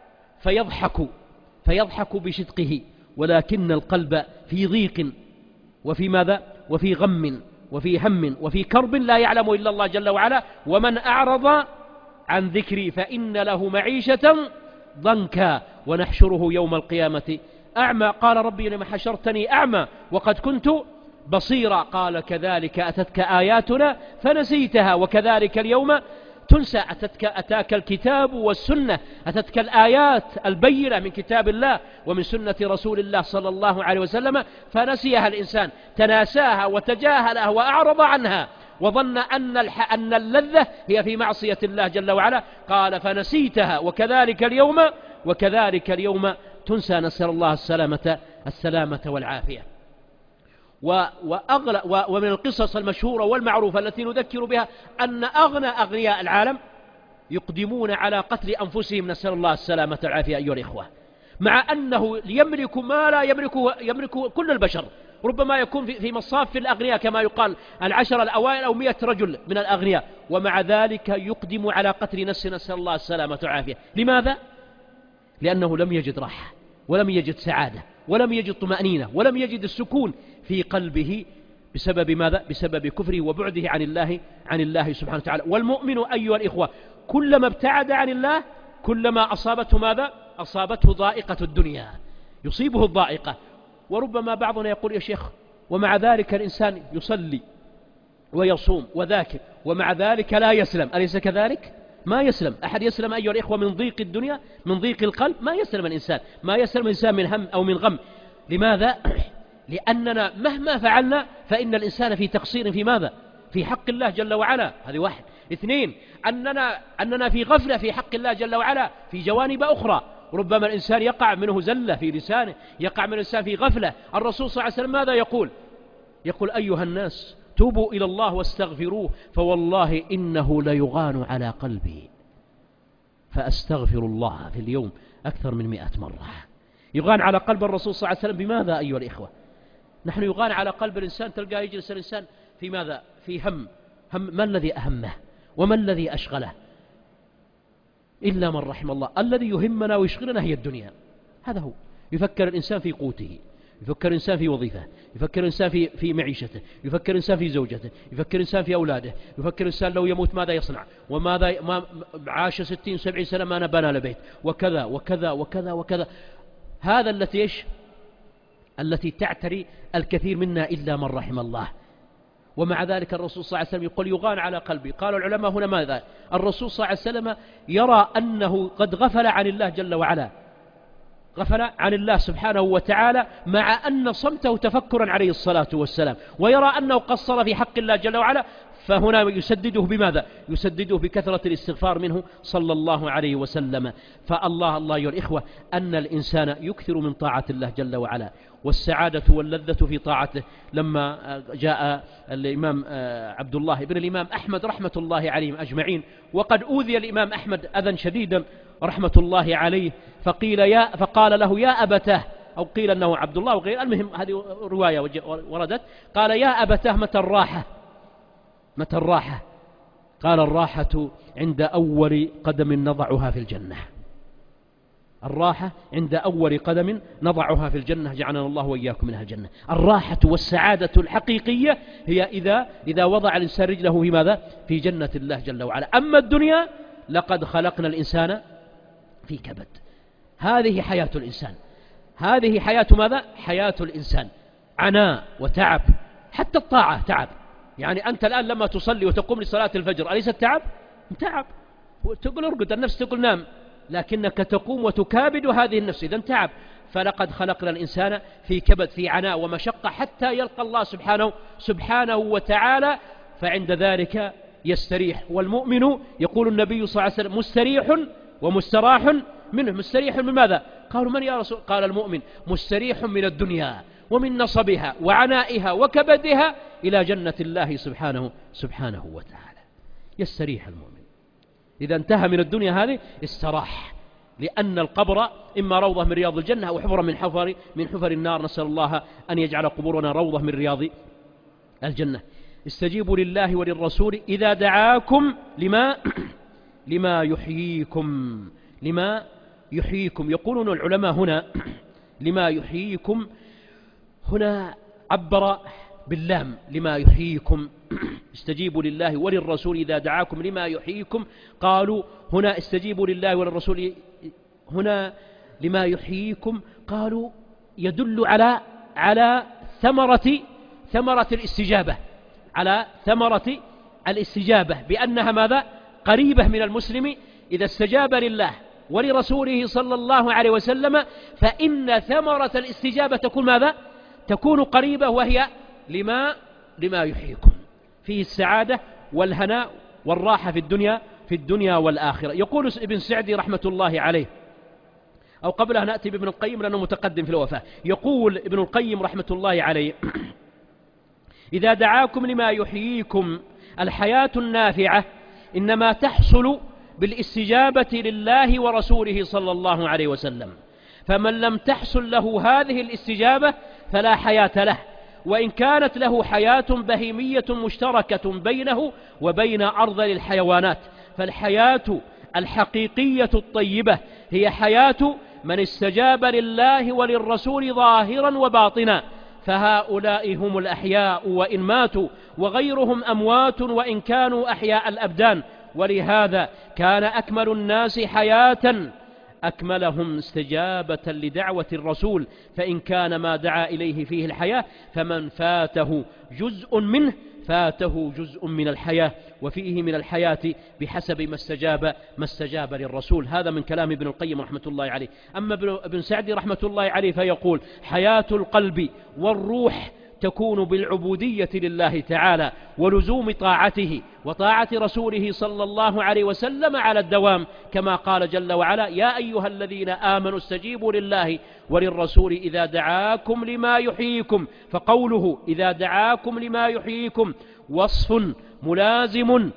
فيضحك فيضحك بشدقه، ولكن القلب في ضيق وفي ماذا؟ وفي غم وفي هم وفي كرب لا يعلم إلا الله جل وعلا. ومن أعرض عن ذكري فإن له معيشة ضنكا ونحشره يوم القيامة أعمى. قال ربي لما حشرتني أعمى وقد كنت بصيرا. قال كذلك أتتك آياتنا فنسيتها وكذلك اليوم تنسى. أتتك أتاك الكتاب والسنة، أتتك الآيات البينة من كتاب الله ومن سنة رسول الله صلى الله عليه وسلم، فنسيها الإنسان، تناساها وتجاهلها وأعرض عنها، وظن أن أن اللذة هي في معصية الله جل وعلا. قال فنسيتها وكذلك اليوم وكذلك اليوم تنسى. نسأل الله السلامة السلامة والعافية. وأغلى ومن القصص المشهورة والمعروفة التي نذكر بها أن أغنى أغنياء العالم يقدمون على قتل أنفسهم، نسأل الله السلامة والعافية أيها الإخوة، مع أنه يملك ما لا يملكه يملك كل البشر. ربما يكون في مصاف الأغنياء كما يقال العشر الأوائل أو مئة رجل من الأغنياء، ومع ذلك يقدم على قتل نفسه، نسأل الله السلامة والعافية. لماذا؟ لأنه لم يجد راحة، ولم يجد سعادة، ولم يجد طمأنينة، ولم يجد السكون في قلبه بسبب ماذا؟ بسبب كفره وبعده عن الله عن الله سبحانه وتعالى. والمؤمن أيها الإخوة كلما ابتعد عن الله كلما أصابته ماذا؟ أصابته ضائقة الدنيا، يصيبه الضائقة. وربما بعضنا يقول يا شيخ ومع ذلك الإنسان يصلي ويصوم وذاكر ومع ذلك لا يسلم، أليس كذلك؟ ما يسلم أحد. يسلم أيها الإخوة من ضيق الدنيا، من ضيق القلب؟ ما يسلم الإنسان، ما يسلم الإنسان من هم أو من غم. لماذا؟ لأننا مهما فعلنا فإن الإنسان في تقصير في ماذا؟ في حق الله جل وعلا. هذه واحد. اثنين، أننا, أننا في غفلة في حق الله جل وعلا في جوانب أخرى. ربما الإنسان يقع منه زلة في لسانه، يقع من الإنسان في غفلة. الرسول صلى الله عليه وسلم ماذا يقول؟ يقول أيها الناس توبوا إلى الله واستغفروه فوالله إنه ليغان على قلبي فأستغفر الله في اليوم أكثر من مئة مرة. يغان على قلب الرسول صلى الله عليه وسلم بماذا أيها الإخوة؟ نحن يغان على قلب الإنسان، تلقى يجلس الإنسان في ماذا؟ في هم. هم ما الذي أهمه وما الذي أشغله؟ إلا من رحم الله. الذي يهمنا ويشغلنا هي الدنيا. هذا هو. يفكر الإنسان في قوته، يفكر الإنسان في وظيفة، يفكر الإنسان في في معيشته، يفكر الإنسان في زوجته، يفكر الإنسان في أولاده، يفكر الإنسان لو يموت ماذا يصنع، وماذا ما عاش ستين سبعين سنة ما نبنى لبيت، وكذا وكذا وكذا وكذا. هذا التي إيش؟ التي تعتري الكثير منا إلا من رحم الله. ومع ذلك الرسول صلى الله عليه وسلم يقول يغان على قلبي. قال العلماء هنا ماذا؟ الرسول صلى الله عليه وسلم يرى أنه قد غفل عن الله جل وعلا، غفل عن الله سبحانه وتعالى، مع أن صمته تفكرا عليه الصلاة والسلام، ويرى أنه قصر في حق الله جل وعلا، فهنا يسدده بماذا؟ يسدده بكثرة الاستغفار منه صلى الله عليه وسلم. فالله الله أيها الإخوة أن الإنسان يكثر من طاعة الله جل وعلا، والسعادة واللذة في طاعته. لما جاء الإمام عبد الله بن الإمام أحمد رحمة الله عليهم أجمعين، وقد أوذي الإمام أحمد أذى شديدا رحمة الله عليه، فقيل يا فقال له يا أبتاه، أو قيل أنه عبد الله وغير، المهم هذه رواية وردت. قال يا أبتاه متى الراحة؟ متى الراحة؟ قال الراحة عند أول قدم نضعها في الجنة. الراحة عند أول قدم نضعها في الجنة، جعلنا الله وإياكم من أهل الجنة. الراحة والسعادة الحقيقية هي إذا إذا وضع الإنسان رجله في ماذا؟ في جنة الله جل وعلا. أما الدنيا لقد خلقنا الإنسان في كبد. هذه حياة الإنسان، هذه حياة ماذا؟ حياة الإنسان عناء وتعب. حتى الطاعة تعب. يعني أنت الآن لما تصلي وتقوم لصلاة الفجر أليس التعب؟ تعب. تقول ارقد، النفس تقول نام، لكنك تقوم وتكابد هذه النفس، إذن تعب. فلقد خلقنا الإنسان في كبد، في عناء ومشقة، حتى يلقى الله سبحانه سبحانه وتعالى، فعند ذلك يستريح. والمؤمن يقول النبي صلى الله عليه وسلم مستريح ومستراح منه. مستريح من ماذا؟ قالوا من يا رسول؟ قال المؤمن مستريح من الدنيا ومن نصبها وعنائها وكبدها إلى جنة الله سبحانه سبحانه وتعالى. يستريح المؤمن إذا انتهى من الدنيا هذه، استراح، لأن القبر إما روضة من رياض الجنة أو حفرة من حفر من حفر النار. نسأل الله أن يجعل قبورنا روضة من رياض الجنة. استجيبوا لله وللرسول إذا دعاكم لما لما يحييكم لما يحييكم. يقولون العلماء هنا لما يحييكم، هنا عبر باللام لما يحييكم. استجيبوا لله وللرسول إذا دعاكم لما يحييكم. قالوا هنا استجيبوا لله وللرسول هنا لما يحييكم، قالوا يدل على على ثمرة ثمرة الاستجابة، على ثمرة الاستجابة، بأنها ماذا؟ قريبة من المسلم إذا استجاب لله ولرسوله صلى الله عليه وسلم، فإن ثمرة الاستجابة تكون ماذا؟ تكون قريبة، وهي لما لما يحييكم فيه السعادة والهناء والراحة في الدنيا في الدنيا والآخرة. يقول ابن سعدي رحمة الله عليه، أو قبلها نأتي بابن القيم لأنه متقدم في الوفاة. يقول ابن القيم رحمة الله عليه: إذا دعاكم لما يحييكم الحياة النافعة إنما تحصل بالاستجابة لله ورسوله صلى الله عليه وسلم، فمن لم تحصل له هذه الاستجابة فلا حياة له، وإن كانت له حياة بهيمية مشتركة بينه وبين أرذل الحيوانات، فالحياة الحقيقية الطيبة هي حياة من استجاب لله وللرسول ظاهرا وباطنا، فهؤلاء هم الأحياء وإن ماتوا، وغيرهم أموات وإن كانوا أحياء الأبدان. ولهذا كان أكمل الناس حياة أكملهم استجابة لدعوة الرسول، فإن كان ما دعا إليه فيه الحياة، فمن فاته جزء منه فاته جزء من الحياة، وفيه من الحياة بحسب ما استجاب ما استجاب للرسول. هذا من كلام ابن القيم رحمة الله عليه. أما ابن سعدي رحمة الله عليه فيقول: حياة القلب والروح تكون بالعبودية لله تعالى ولزوم طاعته وطاعة رسوله صلى الله عليه وسلم على الدوام، كما قال جل وعلا: يا أيها الذين آمنوا استجيبوا لله وللرسول إذا دعاكم لما يحييكم. فقوله إذا دعاكم لما يحييكم وصف ملازم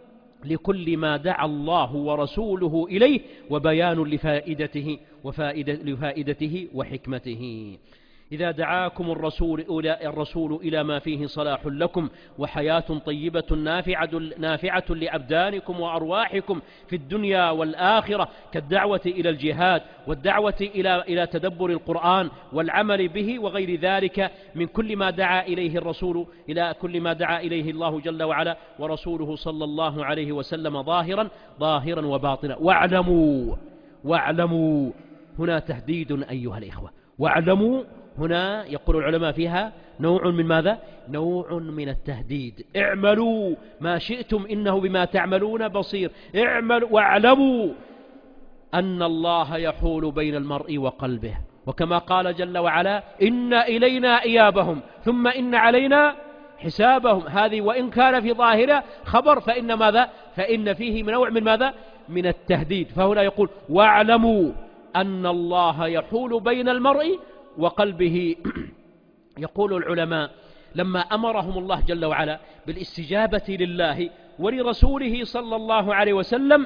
لكل ما دعا الله ورسوله إليه، وبيان لفائدته وفائدة لفائدته وحكمته. إذا دعاكم الرسول الرسول إلى ما فيه صلاح لكم وحياة طيبة نافعة, نافعة لأبدانكم وأرواحكم في الدنيا والآخرة، كالدعوة إلى الجهاد والدعوة إلى إلى تدبر القرآن والعمل به وغير ذلك من كل ما دعا إليه الرسول إلى كل ما دعا إليه الله جل وعلا ورسوله صلى الله عليه وسلم ظاهرا ظاهرا وباطنا. واعلموا واعلموا هنا تهديد أيها الإخوة. واعلموا هنا يقول العلماء فيها نوع من ماذا؟ نوع من التهديد. اعملوا ما شئتم إنه بما تعملون بصير. اعملوا واعلموا أن الله يحول بين المرء وقلبه، وكما قال جل وعلا: إن إلينا إيابهم ثم إن علينا حسابهم. هذه وإن كان في ظاهرة خبر، فإن ماذا؟ فإن فيه نوع من ماذا؟ من التهديد. فهنا يقول: واعلموا أن الله يحول بين المرء وقلبه. يقول العلماء: لما أمرهم الله جل وعلا بالاستجابة لله ولرسوله صلى الله عليه وسلم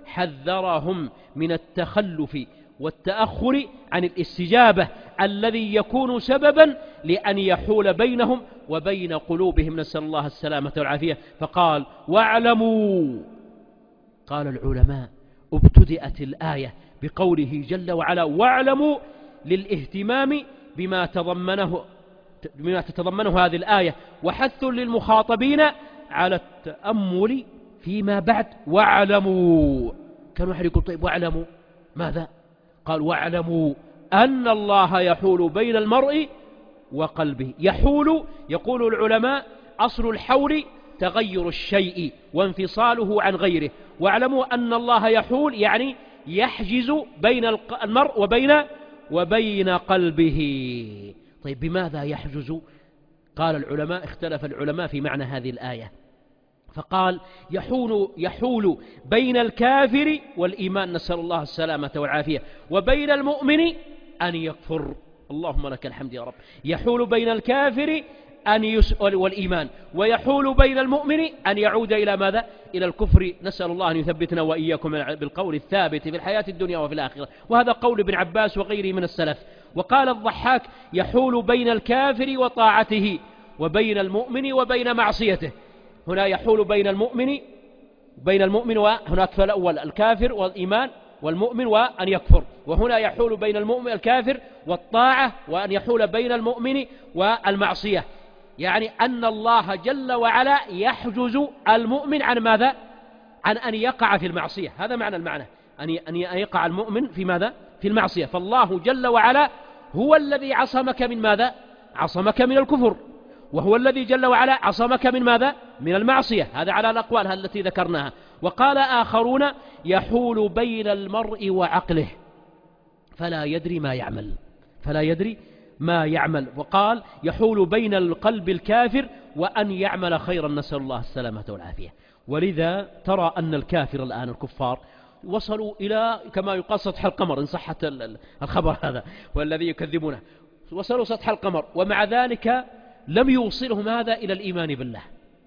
حذرهم من التخلف والتأخر عن الاستجابة الذي يكون سببا لأن يحول بينهم وبين قلوبهم، نسأل الله السلامة والعافية. فقال: واعلموا. قال العلماء: ابتدأت الآية بقوله جل وعلا: واعلموا، للاهتمام بما تضمنه بما تتضمنه هذه الآية، وحث للمخاطبين على التأمل فيما بعد. واعلموا، كان واحد يقول: طيب واعلموا ماذا؟ قال: واعلموا أن الله يحول بين المرء وقلبه. يحول، يقول العلماء: أصل الحول تغير الشيء وانفصاله عن غيره. واعلموا أن الله يحول يعني يحجز بين المرء وبين وبين قلبه. طيب بماذا يحجز؟ قال العلماء، اختلف العلماء في معنى هذه الآية، فقال: يحول يحول بين الكافر والإيمان، نسأل الله السلامة والعافية، وبين المؤمن أن يكفر. اللهم لك الحمد يا رب. يحول بين الكافر أن يسأل والإيمان، ويحول بين المؤمن أن يعود إلى ماذا؟ إلى الكفر. نسأل الله أن يثبتنا وإياكم بالقول الثابت في الحياة الدنيا وفي الآخرة. وهذا قول ابن عباس وغيره من السلف. وقال الضحاك: يحول بين الكافر وطاعته وبين المؤمن وبين معصيته. هنا يحول بين المؤمن بين المؤمن وهناك في الأول الكافر والإيمان والمؤمن وأن يكفر، وهنا يحول بين المؤمن الكافر والطاعة وأن يحول بين المؤمن والمعصية. يعني أن الله جل وعلا يحجز المؤمن عن ماذا؟ عن أن يقع في المعصية. هذا معنى المعنى، أن يقع المؤمن في ماذا؟ في المعصية. فالله جل وعلا هو الذي عصمك من ماذا؟ عصمك من الكفر، وهو الذي جل وعلا عصمك من ماذا؟ من المعصية. هذا على الأقوال التي ذكرناها. وقال آخرون يحول بين المرء وعقله فلا يدري ما يعمل فلا يدري ما يعمل وقال يحول بين القلب الكافر وأن يعمل خيرا، نسأل الله السلامة والعافية. ولذا ترى أن الكافر الآن الكفار وصلوا إلى كما يقال سطح القمر، إن صحت الخبر هذا والذي يكذبونه، وصلوا سطح القمر، ومع ذلك لم يوصلهم هذا إلى الإيمان بالله،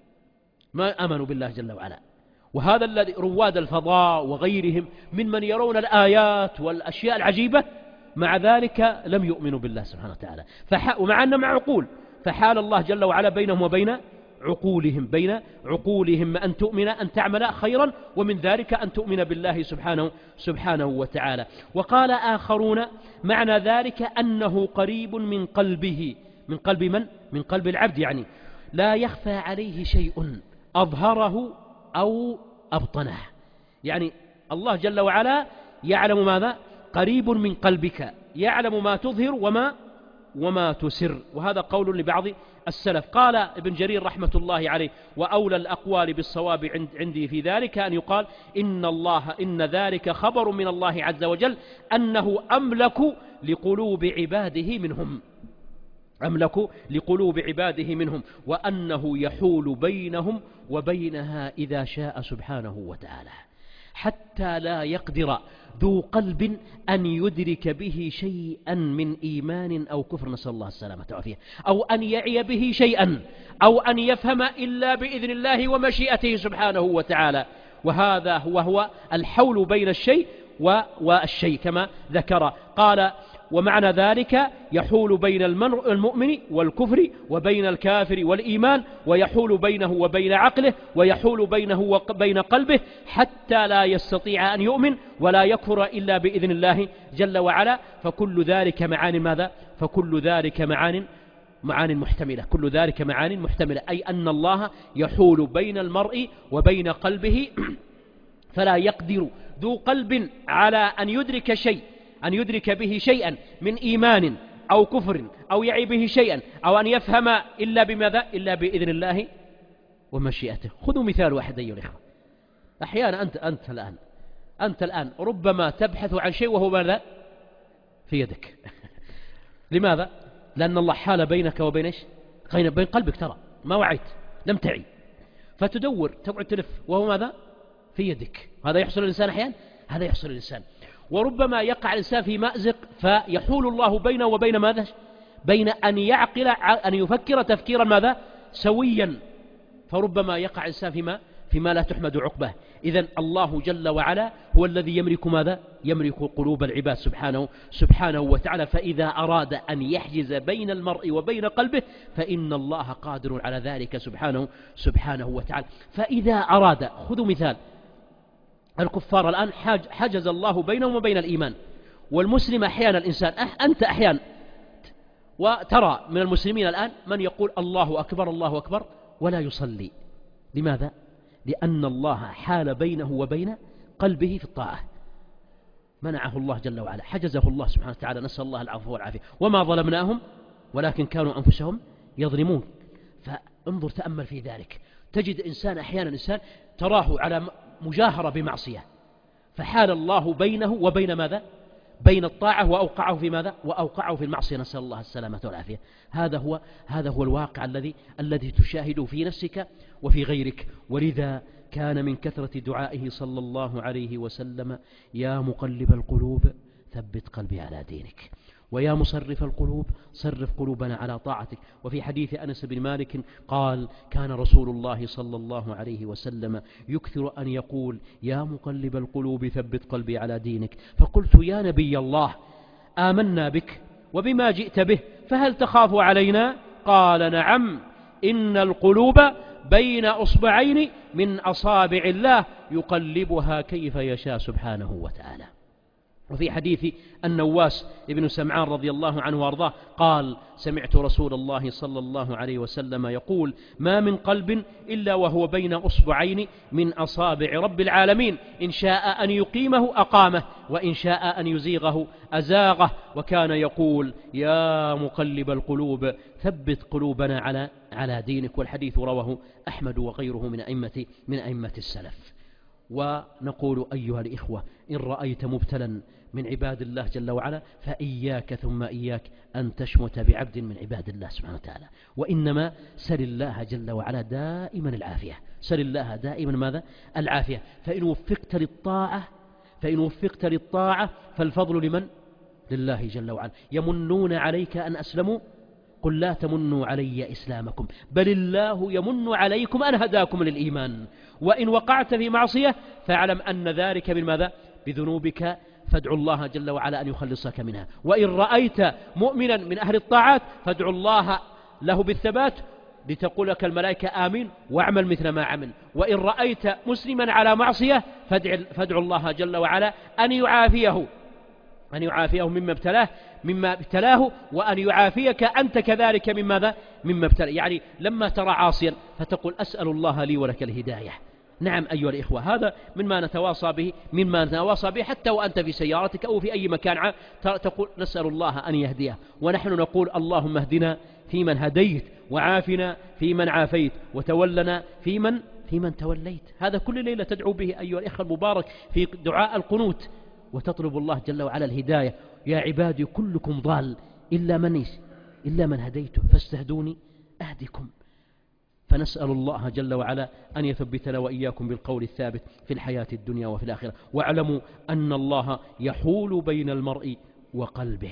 ما آمنوا بالله جل وعلا. وهذا الذي رواد الفضاء وغيرهم ممن يرون الآيات والأشياء العجيبة، مع ذلك لم يؤمنوا بالله سبحانه وتعالى، فح... ومع أنهم مع عقول، فحال الله جل وعلا بينهم وبين عقولهم بين عقولهم أن تؤمن أن تعمل خيرا، ومن ذلك أن تؤمن بالله سبحانه سبحانه وتعالى. وقال آخرون معنى ذلك أنه قريب من قلبه، من قلب من؟ من قلب العبد، يعني لا يخفى عليه شيء أظهره أو أبطنه، يعني الله جل وعلا يعلم ماذا؟ قريب من قلبك، يعلم ما تظهر وما وما تسر. وهذا قول لبعض السلف. قال ابن جرير رحمة الله عليه وأولى الأقوال بالصواب عندي في ذلك أن يقال إن الله إن ذلك خبر من الله عز وجل أنه أملك لقلوب عباده منهم أملك لقلوب عباده منهم وأنه يحول بينهم وبينها إذا شاء سبحانه وتعالى، حتى لا يقدر ذو قلب أن يدرك به شيئا من إيمان أو كفر، نسأل الله السلامة والعافية، أو أن يعي به شيئا أو أن يفهم إلا بإذن الله ومشيئته سبحانه وتعالى. وهذا هو هو الحول بين الشيء والشيء كما ذكر. قال ومعنى ذلك يحول بين المؤمن والكفر وبين الكافر والإيمان، ويحول بينه وبين عقله، ويحول بينه وبين قلبه، حتى لا يستطيع أن يؤمن ولا يكفر إلا بإذن الله جل وعلا. فكل ذلك معان ماذا؟ فكل ذلك معان معان محتملة كل ذلك معان محتملة أي أن الله يحول بين المرء وبين قلبه، فلا يقدر ذو قلب على أن يدرك شيء أن يدرك به شيئا من إيمان أو كفر أو يعي به شيئا أو أن يفهم إلا بماذا؟ إلا بإذن الله ومشيئته. خذوا مثال واحد أيها الإخوة. أحيانا أنت أنت الآن أنت الآن ربما تبحث عن شيء وهو ماذا؟ في يدك. لماذا؟ لأن الله حال بينك وبين إيش؟ بين قلبك، ترى ما وعيت، لم تعي، فتدور تقعد تلف وهو ماذا؟ في يدك. هذا يحصل الإنسان أحيانا، هذا يحصل الإنسان. وربما يقع الإنسان في مأزق فيحول الله بينه وبين ماذا؟ بين أن يعقل أن يفكر تفكيرا ماذا؟ سويا، فربما يقع الإنسان فيما فيما لا تحمد عقبه. إذن الله جل وعلا هو الذي يملك ماذا؟ يملك قلوب العباد سبحانه سبحانه وتعالى. فإذا أراد أن يحجز بين المرء وبين قلبه فإن الله قادر على ذلك سبحانه سبحانه وتعالى. فإذا أراد، خذوا مثال الكفار الآن حجز الله بينهم وبين الإيمان، والمسلم أحيانا الإنسان أنت أحيانا وترى من المسلمين الآن من يقول الله أكبر الله أكبر ولا يصلي. لماذا؟ لأن الله حال بينه وبين قلبه في الطاعة، منعه الله جل وعلا، حجزه الله سبحانه وتعالى، نسأل الله العفو والعافية. وما ظلمناهم ولكن كانوا أنفسهم يظلمون. فانظر تأمل في ذلك، تجد إنسان أحيانا إنسان تراه على مجاهرة بمعصية، فحال الله بينه وبين ماذا؟ بين الطاعة، وأوقعه في ماذا؟ وأوقعه في المعصية، نسأل الله السلامة والعافية. هذا هو هذا هو الواقع الذي الذي تشاهده في نفسك وفي غيرك. ولذا كان من كثرة دعائه صلى الله عليه وسلم يا مقلب القلوب ثبت قلبي على دينك، ويا مصرف القلوب صرف قلوبنا على طاعتك. وفي حديث أنس بن مالك قال كان رسول الله صلى الله عليه وسلم يكثر أن يقول يا مقلب القلوب ثبت قلبي على دينك. فقلت يا نبي الله آمنا بك وبما جئت به فهل تخاف علينا؟ قال نعم، إن القلوب بين أصبعين من أصابع الله يقلبها كيف يشاء سبحانه وتعالى. وفي حديث النواس ابن سمعان رضي الله عنه وارضاه قال: سمعت رسول الله صلى الله عليه وسلم يقول: ما من قلب إلا وهو بين أصبعين من أصابع رب العالمين، إن شاء أن يقيمه أقامه، وإن شاء أن يزيغه أزاغه. وكان يقول: يا مقلب القلوب ثبت قلوبنا على على دينك. والحديث رواه أحمد وغيره من أئمة من أئمة السلف. ونقول أيها الإخوة: إن رأيت مبتلا من عباد الله جل وعلا فإياك ثم إياك أن تشمت بعبد من عباد الله سبحانه وتعالى، وإنما سل الله جل وعلا دائما العافية، سل الله دائما ماذا؟ العافية. فإن وفقت للطاعة فإن وفقت للطاعة فالفضل لمن؟ لله جل وعلا. يمنون عليك أن أسلموا، قل لا تمنوا علي إسلامكم بل الله يمن عليكم أن هداكم للإيمان. وإن وقعت في معصية فاعلم أن ذلك بالماذا؟ بذنوبك، فادعوا الله جل وعلا أن يخلصك منها. وإن رأيت مؤمنا من أهل الطاعات فادعوا الله له بالثبات لتقول لك الملائكة آمين واعمل مثل ما عمل. وإن رأيت مسلما على معصية فادعوا الله جل وعلا أن يعافيه أن يعافيه مما ابتلاه مما ابتلاه وأن يعافيك أنت كذلك من ماذا؟ مما ابتلاه. يعني لما ترى عاصيا فتقول: أسأل الله لي ولك الهداية. نعم أيها الإخوة، هذا مما نتواصى به مما نتواصى به حتى وأنت في سيارتك أو في أي مكان تقول: نسأل الله أن يهديه. ونحن نقول: اللهم اهدنا فيمن هديت، وعافنا فيمن عافيت، وتولنا فيمن فيمن توليت. هذا كل ليلة تدعو به أيها الإخوة المبارك في دعاء القنوت، وتطلب الله جل وعلا الهداية. يا عبادي كلكم ضال إلا من إلا من هديته فاستهدوني أهدكم. فنسأل الله جل وعلا أن يثبتنا وإياكم بالقول الثابت في الحياة الدنيا وفي الآخرة. واعلموا أن الله يحول بين المرء وقلبه،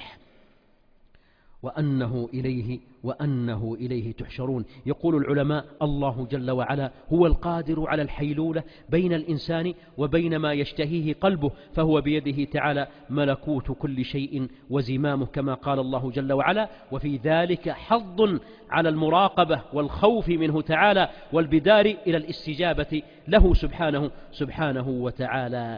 وأنه إليه وأنه إليه تحشرون. يقول العلماء: الله جل وعلا هو القادر على الحيلولة بين الإنسان وبين ما يشتهيه قلبه، فهو بيده تعالى ملكوت كل شيء وزمامه، كما قال الله جل وعلا: وفي ذلك حظ على المراقبة والخوف منه تعالى والبدار إلى الاستجابة له سبحانه سبحانه وتعالى.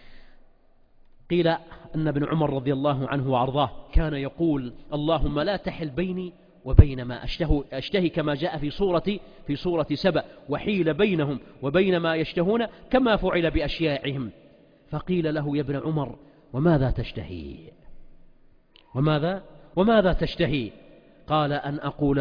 قيل أن ابن عمر رضي الله عنه وأرضاه كان يقول: اللهم لا تحل بيني وبين ما أشتهي, أشتهي كما جاء في سورة في سورة سبأ: وحيل بينهم وبين ما يشتهون كما فعل بأشياعهم. فقيل له: يا ابن عمر وماذا تشتهي؟ وماذا وماذا تشتهي؟ قال: أن أقول لا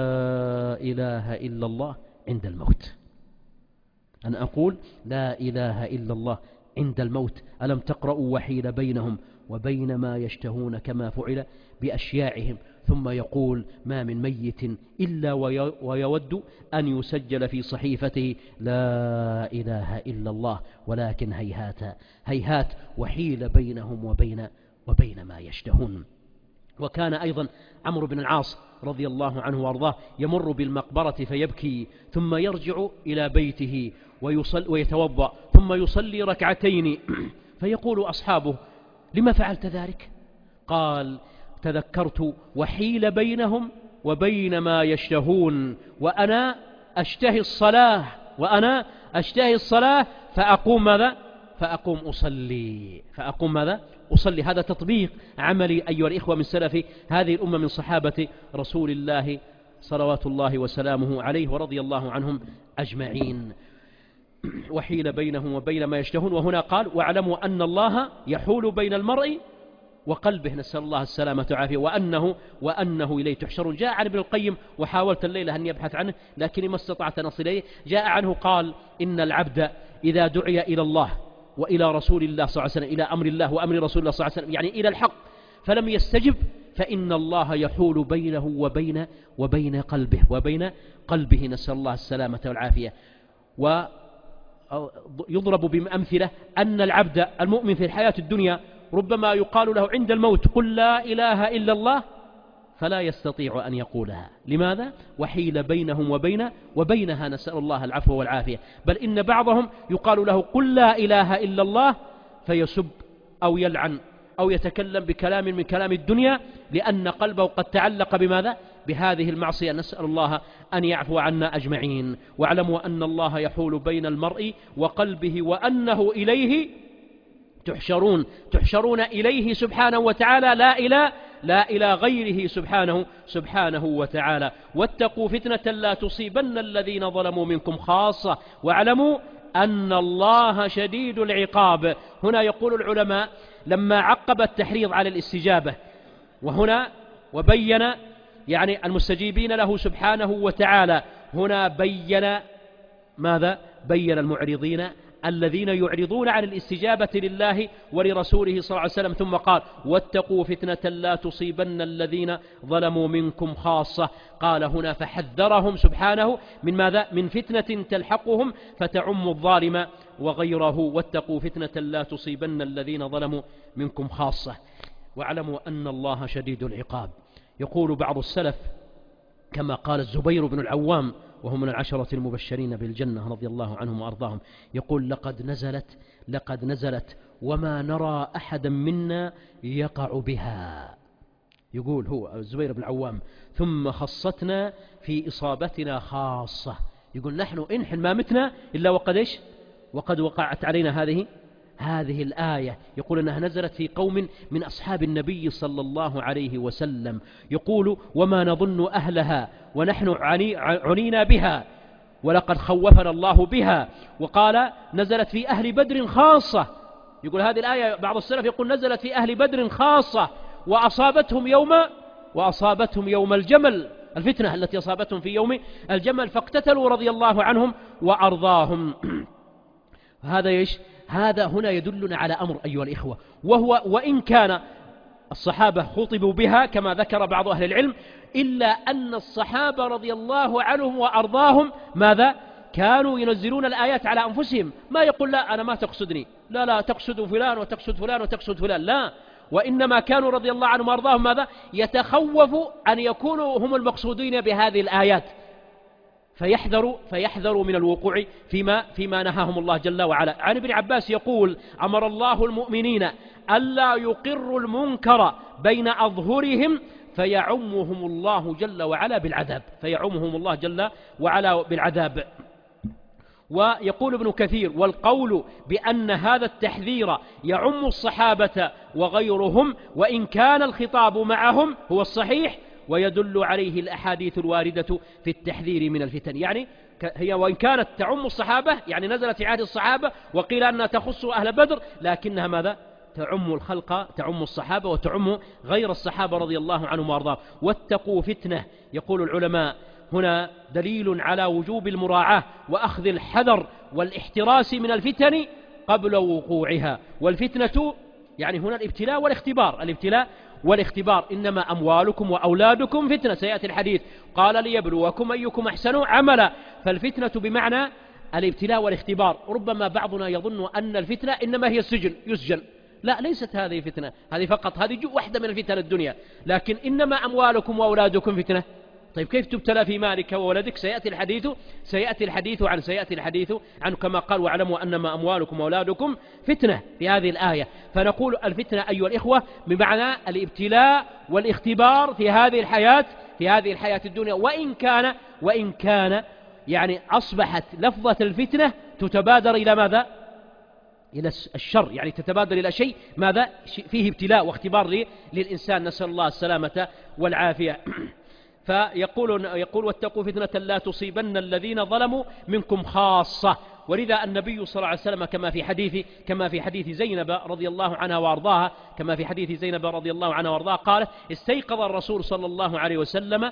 إله إلا الله عند الموت. أن أقول لا إله إلا الله عند الموت. ألم تقرأوا: وحيل بينهم وبين ما يشتهون كما فعل بأشياعهم. ثم يقول: ما من ميت إلا ويود أن يسجل في صحيفته لا إله إلا الله، ولكن هيهات هيهات وحيل بينهم وبين وبين ما يشتهون. وكان أيضا عمرو بن العاص رضي الله عنه وارضاه يمر بالمقبرة فيبكي، ثم يرجع إلى بيته ويصل ويتوضأ ثم يصلي ركعتين فيقول أصحابه: لما فعلت ذلك؟ قال: تذكرت وحيل بينهم وبين ما يشتهون، وأنا أشتهي الصلاة وأنا أشتهي الصلاة فأقوم ماذا؟ فأقوم أصلي فأقوم ماذا؟ أصلي. هذا تطبيق عملي أيها الإخوة من سلف هذه الأمة من صحابة رسول الله صلوات الله وسلامه عليه ورضي الله عنهم أجمعين. وحيل بينهم وبين ما يشتهون. وهنا قال: واعلموا أن الله يحول بين المرء وقلبه، نسأل الله السلامة والعافية، وأنه وأنه إليه تحشرون. جاء عن ابن القيم، وحاولت الليلة أن يبحث عنه لكني ما استطعت أن أصل إليه، جاء عنه قال: إن العبد إذا دعي إلى الله وإلى رسول الله صلى الله عليه وسلم، إلى أمر الله وأمر رسول الله صلى الله عليه وسلم، يعني إلى الحق، فلم يستجب، فإن الله يحول بينه وبين وبين قلبه وبين قلبه، نسأل الله السلامة والعافية. ويضرب بأمثلة أن العبد المؤمن في الحياة الدنيا ربما يقال له عند الموت: قل لا إله إلا الله، فلا يستطيع أن يقولها. لماذا؟ وحيل بينهم وبين وبينها، نسأل الله العفو والعافية. بل إن بعضهم يقال له: قل لا إله إلا الله، فيسب أو يلعن أو يتكلم بكلام من كلام الدنيا، لأن قلبه قد تعلق بماذا؟ بهذه المعصية. نسأل الله أن يعفو عنا أجمعين. واعلموا أن الله يحول بين المرء وقلبه وأنه إليه تحشرون تحشرون إليه سبحانه وتعالى لا إلى لا إلى غيره سبحانه سبحانه وتعالى. واتقوا فتنة لا تصيبن الذين ظلموا منكم خاصة واعلموا أن الله شديد العقاب. هنا يقول العلماء لما عقب التحريض على الاستجابة وهنا وبين يعني المستجيبين له سبحانه وتعالى، هنا بين ماذا؟ بين المعرضين الذين يعرضون عن الاستجابة لله ولرسوله صلى الله عليه وسلم، ثم قال واتقوا فتنة لا تصيبن الذين ظلموا منكم خاصة. قال هنا فحذرهم سبحانه من ماذا؟ من فتنة تلحقهم فتعم الظالم وغيره. واتقوا فتنة لا تصيبن الذين ظلموا منكم خاصة واعلموا أن الله شديد العقاب. يقول بعض السلف كما قال الزبير بن العوام وهم من العشرة المبشرين بالجنة رضي الله عنهم وأرضاهم، يقول لقد نزلت لقد نزلت وما نرى أحدا منا يقع بها. يقول هو الزبير بن العوام ثم خصتنا في إصابتنا خاصة. يقول نحن إن ما متنا إلا وقد إيش؟ وقد وقعت علينا هذه هذه الآية. يقول أنها نزلت في قوم من أصحاب النبي صلى الله عليه وسلم. يقول وما نظن أهلها ونحن عني عنينا بها ولقد خوفنا الله بها. وقال نزلت في أهل بدر خاصة. يقول هذه الآية بعض السلف يقول نزلت في أهل بدر خاصة وأصابتهم يوم وأصابتهم يوم الجمل، الفتنة التي أصابتهم في يوم الجمل فاقتتلوا رضي الله عنهم وأرضاهم. هذا إيش؟ هذا هنا يدلنا على أمر أيها الإخوة، وهو وإن كان الصحابة خطبوا بها كما ذكر بعض أهل العلم، إلا أن الصحابة رضي الله عنهم وأرضاهم ماذا؟ كانوا ينزلون الآيات على أنفسهم، ما يقول لا أنا ما تقصدني، لا لا تقصد فلان وتقصد فلان وتقصد فلان، لا، وإنما كانوا رضي الله عنهم وأرضاهم ماذا؟ يتخوفوا أن يكونوا هم المقصودين بهذه الآيات فيحذروا فيحذروا من الوقوع فيما فيما نهاهم الله جل وعلا. عن ابن عباس يقول أمر الله المؤمنين ألا يقروا المنكر بين أظهرهم فيعمهم الله جل وعلا بالعذاب فيعمهم الله جل وعلا بالعذاب. ويقول ابن كثير والقول بأن هذا التحذير يعم الصحابة وغيرهم وإن كان الخطاب معهم هو الصحيح، ويدل عليه الأحاديث الواردة في التحذير من الفتن. يعني هي وإن كانت تعم الصحابة يعني نزلت في عهد الصحابة وقيل أنها تخص أهل بدر، لكنها ماذا؟ تعم الخلق، تعم الصحابة وتعم غير الصحابة رضي الله عنهم وارضاهم. واتقوا فتنة، يقول العلماء هنا دليل على وجوب المراعاة وأخذ الحذر والاحتراس من الفتن قبل وقوعها. والفتنة يعني هنا الابتلاء والاختبار، الابتلاء والاختبار. إنما أموالكم وأولادكم فتنة، سيأتي الحديث قال ليبلوكم أيكم أحسن عملا. فالفتنة بمعنى الابتلاء والاختبار. ربما بعضنا يظن أن الفتنة إنما هي السجن، يسجن، لا، ليست هذه فتنة، هذه فقط هذه واحدة من الفتن الدنيا. لكن إنما أموالكم وأولادكم فتنة. طيب كيف تبتلى في مالك وولدك؟ سيأتي الحديث سيأتي الحديث عن سيأتي الحديث عن كما قال واعلموا أنما أموالكم وأولادكم فتنة في هذه الآية. فنقول الفتنة أيها الإخوة بمعنى الابتلاء والاختبار في هذه الحياة في هذه الحياة الدنيا. وإن كان وإن كان يعني أصبحت لفظة الفتنة تتبادر إلى ماذا؟ إلى الشر، يعني تتبادر إلى شيء ماذا؟ فيه ابتلاء واختبار للإنسان، نسأل الله السلامة والعافية. فيقول يقول واتقوا فتنة لا تصيبن الذين ظلموا منكم خاصة. ولذا النبي صلى الله عليه وسلم كما في حديث كما في حديث زينب رضي الله عنها وارضاها كما في حديث زينب رضي الله عنها وارضاها قالت استيقظ الرسول صلى الله عليه وسلم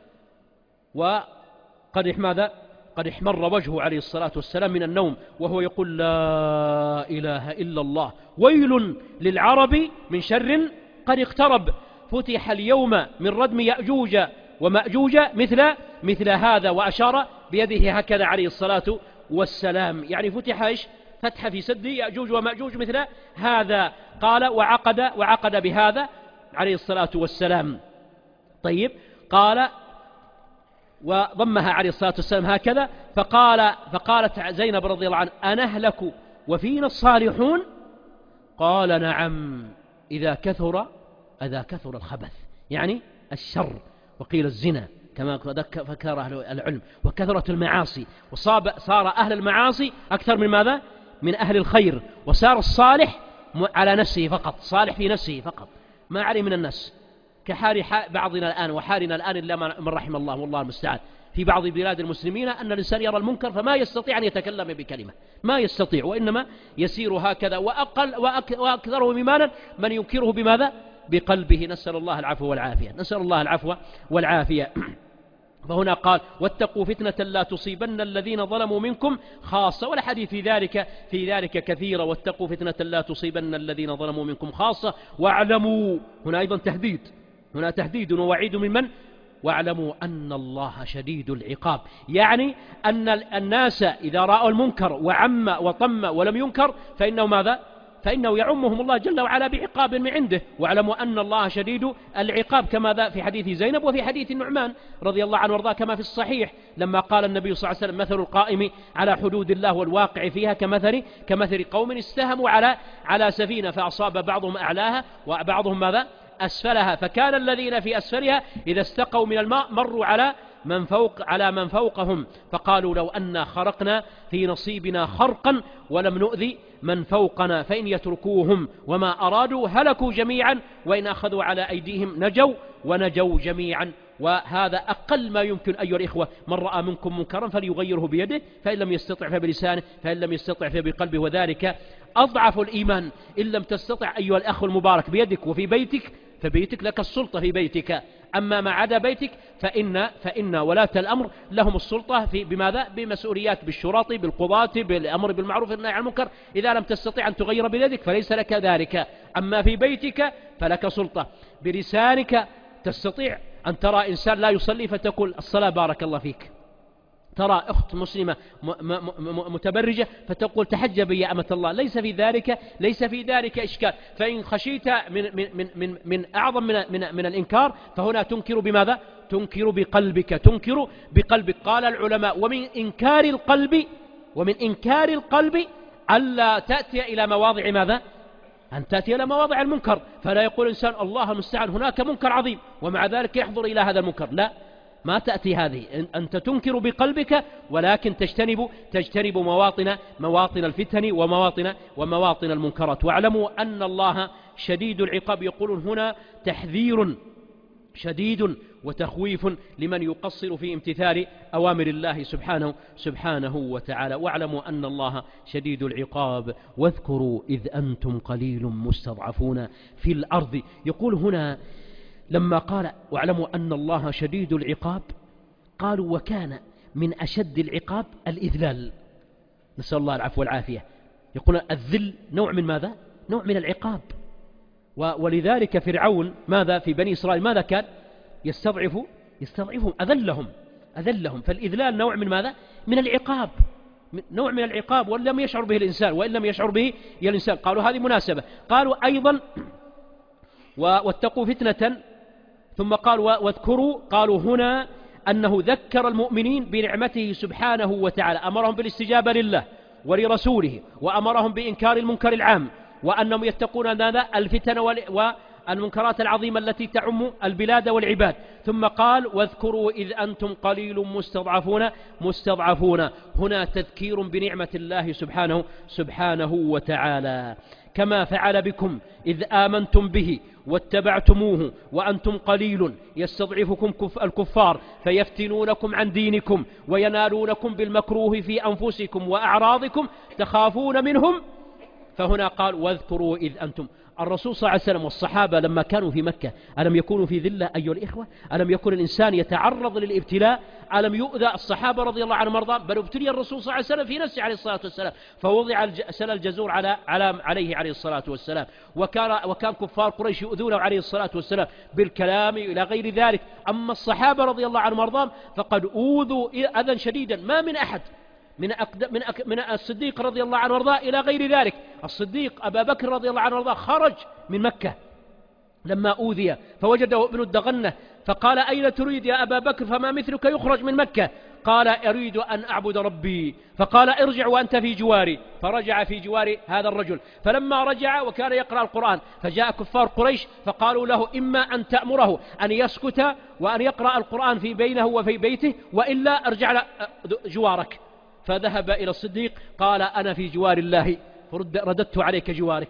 وقد ماذا؟ قد احمر وجهه عليه الصلاة والسلام من النوم وهو يقول لا إله إلا الله ويل للعرب من شر قد اقترب فتح اليوم من ردم يأجوج ومأجوج مثل مثل هذا، وأشار بيده هكذا عليه الصلاة والسلام، يعني فتح إيش؟ فتح في سد يأجوج ومأجوج مثل هذا. قال وعقد وعقد بهذا عليه الصلاة والسلام. طيب قال وضمها عليه الصلاة والسلام هكذا، فقال فقالت زينب رضي الله عنها أنهلك وفينا الصالحون؟ قال نعم إذا كثر إذا كثر الخبث، يعني الشر، وقيل الزنا كما فكر أهل العلم، وكثرة المعاصي، وصار أهل المعاصي أكثر من ماذا؟ من أهل الخير، وصار الصالح على نفسه فقط، صالح في نفسه فقط، ما عليه من الناس، كحال بعضنا الآن وحالنا الآن إلا من رحم الله والله المستعان. في بعض بلاد المسلمين أن الإنسان يرى المنكر فما يستطيع أن يتكلم بكلمة، ما يستطيع، وإنما يسير هكذا. وأقل وأكثره إيمانا من ينكره بماذا؟ بقلبه. نسأل الله العفو والعافية، نسأل الله العفو والعافية. فهنا قال واتقوا فتنة لا تصيبن الذين ظلموا منكم خاصة، والحديث في ذلك في ذلك كثيرة. واتقوا فتنة لا تصيبن الذين ظلموا منكم خاصة واعلموا، هنا أيضا تهديد، هنا تهديد ووعيد من من؟ واعلموا أن الله شديد العقاب، يعني أن الناس إذا رأوا المنكر وعم وطم ولم ينكر فإنه ماذا؟ فإنه يعمهم الله جل وعلا بعقاب من عنده. واعلموا أن الله شديد العقاب، كما في حديث زينب وفي حديث النعمان رضي الله عنه وارضاه كما في الصحيح، لما قال النبي صلى الله عليه وسلم مثل القائم على حدود الله والواقع فيها كمثل كمثل قوم استهموا على على سفينة فأصاب بعضهم أعلاها وبعضهم ماذا؟ أسفلها، فكان الذين في أسفلها إذا استقوا من الماء مروا على من فوق على من فوقهم فقالوا لو أنا خرقنا في نصيبنا خرقا ولم نؤذي من فوقنا، فإن يتركوهم وما أرادوا هلكوا جميعا، وإن أخذوا على أيديهم نجوا ونجوا جميعا. وهذا أقل ما يمكن أيها الإخوة. من رأى منكم منكرا فليغيره بيده، فإن لم يستطع فبلسانه، فإن لم يستطع فبقلبه، وذلك أضعف الإيمان. إن لم تستطع أيها الأخ المبارك بيدك وفي بيتك، فبيتك لك السلطة في بيتك، أما ما عدا بيتك فإن, فإن ولاة الأمر لهم السلطة في بماذا؟ بمسؤوليات، بالشرط، بالقضاة، بالأمر بالمعروف والنهي عن المنكر. إذا لم تستطع أن تغير بيدك فليس لك ذلك، أما في بيتك فلك سلطة. بلسانك تستطيع أن ترى إنسان لا يصلي فتقول الصلاة بارك الله فيك، ترى أخت مسلمة متبرجة فتقول تحجبي يا أمة الله، ليس في ذلك ليس في ذلك إشكال. فإن خشيت من من من من أعظم من من, من الإنكار فهنا تنكر بماذا؟ تنكر بقلبك، تنكر بقلبك. قال العلماء ومن إنكار القلب ومن إنكار القلب ألا تأتي إلى مواضع ماذا؟ أن تأتي إلى مواضع المنكر، فلا يقول إنسان الله المستعان هناك منكر عظيم ومع ذلك يحضر إلى هذا المنكر، لا، ما تأتي هذه. أنت تنكر بقلبك ولكن تجتنب تجتنب مواطن مواطن الفتن ومواطن ومواطن المنكرات. واعلموا أن الله شديد العقاب. يقولون هنا تحذير شديد وتخويف لمن يقصر في امتثال أوامر الله سبحانه سبحانه وتعالى. واعلموا أن الله شديد العقاب. واذكروا إذ أنتم قليل مستضعفون في الأرض. يقول هنا لما قال واعلموا أن الله شديد العقاب، قالوا وكان من أشد العقاب الإذلال، نسأل الله العفو والعافية. يقول الذل نوع من ماذا؟ نوع من العقاب. ولذلك فرعون ماذا في بني إسرائيل ماذا كان؟ يستضعف يستضعفهم، أذلهم أذلهم فالإذلال نوع من ماذا؟ من العقاب، نوع من العقاب، وإن لم يشعر به الإنسان وإن لم يشعر به الإنسان. قالوا هذه مناسبة. قالوا أيضا واتقوا فتنة، ثم قال واذكروا، قالوا هنا أنه ذكر المؤمنين بنعمته سبحانه وتعالى، أمرهم بالاستجابة لله ولرسوله، وأمرهم بإنكار المنكر العام، وأنهم يتقون هذا الفتن والمنكرات العظيمة التي تعم البلاد والعباد. ثم قال واذكروا إذ أنتم قليل مستضعفون مستضعفون هنا تذكير بنعمة الله سبحانه سبحانه وتعالى، كما فعل بكم إذ آمنتم به واتبعتموه وأنتم قليل يستضعفكم الكفار فيفتنونكم عن دينكم وينالونكم بالمكروه في أنفسكم وأعراضكم تخافون منهم. فهنا قال واذكروا إذ أنتم. الرسول صلى الله عليه وسلم والصحابة لما كانوا في مكة ألم يكونوا في ذلة أيها الإخوة؟ ألم يكن الإنسان يتعرض للابتلاء؟ ألم يؤذى الصحابة رضي الله عنهم وارضاهم؟ بل ابتلي الرسول صلى الله عليه وسلم في نفسه عليه الصلاة والسلام، فوضع سل الجزور على على عليه عليه الصلاة والسلام، وكان وكان كفار قريش يؤذونه عليه الصلاة والسلام بالكلام إلى غير ذلك. أما الصحابة رضي الله عنهم وارضاهم فقد أوذوا أذى شديدا ما من أحد من أقد... من, أك... من الصديق رضي الله عنه وارضاه إلى غير ذلك. الصديق أبا بكر رضي الله عنه وارضاه خرج من مكة لما أوذي فوجده ابن الدغنة فقال أين تريد يا أبا بكر فما مثلك يخرج من مكة؟ قال أريد أن أعبد ربي. فقال ارجع وأنت في جواري، فرجع في جوار هذا الرجل. فلما رجع وكان يقرأ القرآن فجاء كفار قريش فقالوا له إما أن تأمره أن يسكت وأن يقرأ القرآن في بينه وفي بيته وإلا ارجع جوارك. فذهب إلى الصديق قال أنا في جوار الله فرددت عليك جوارك.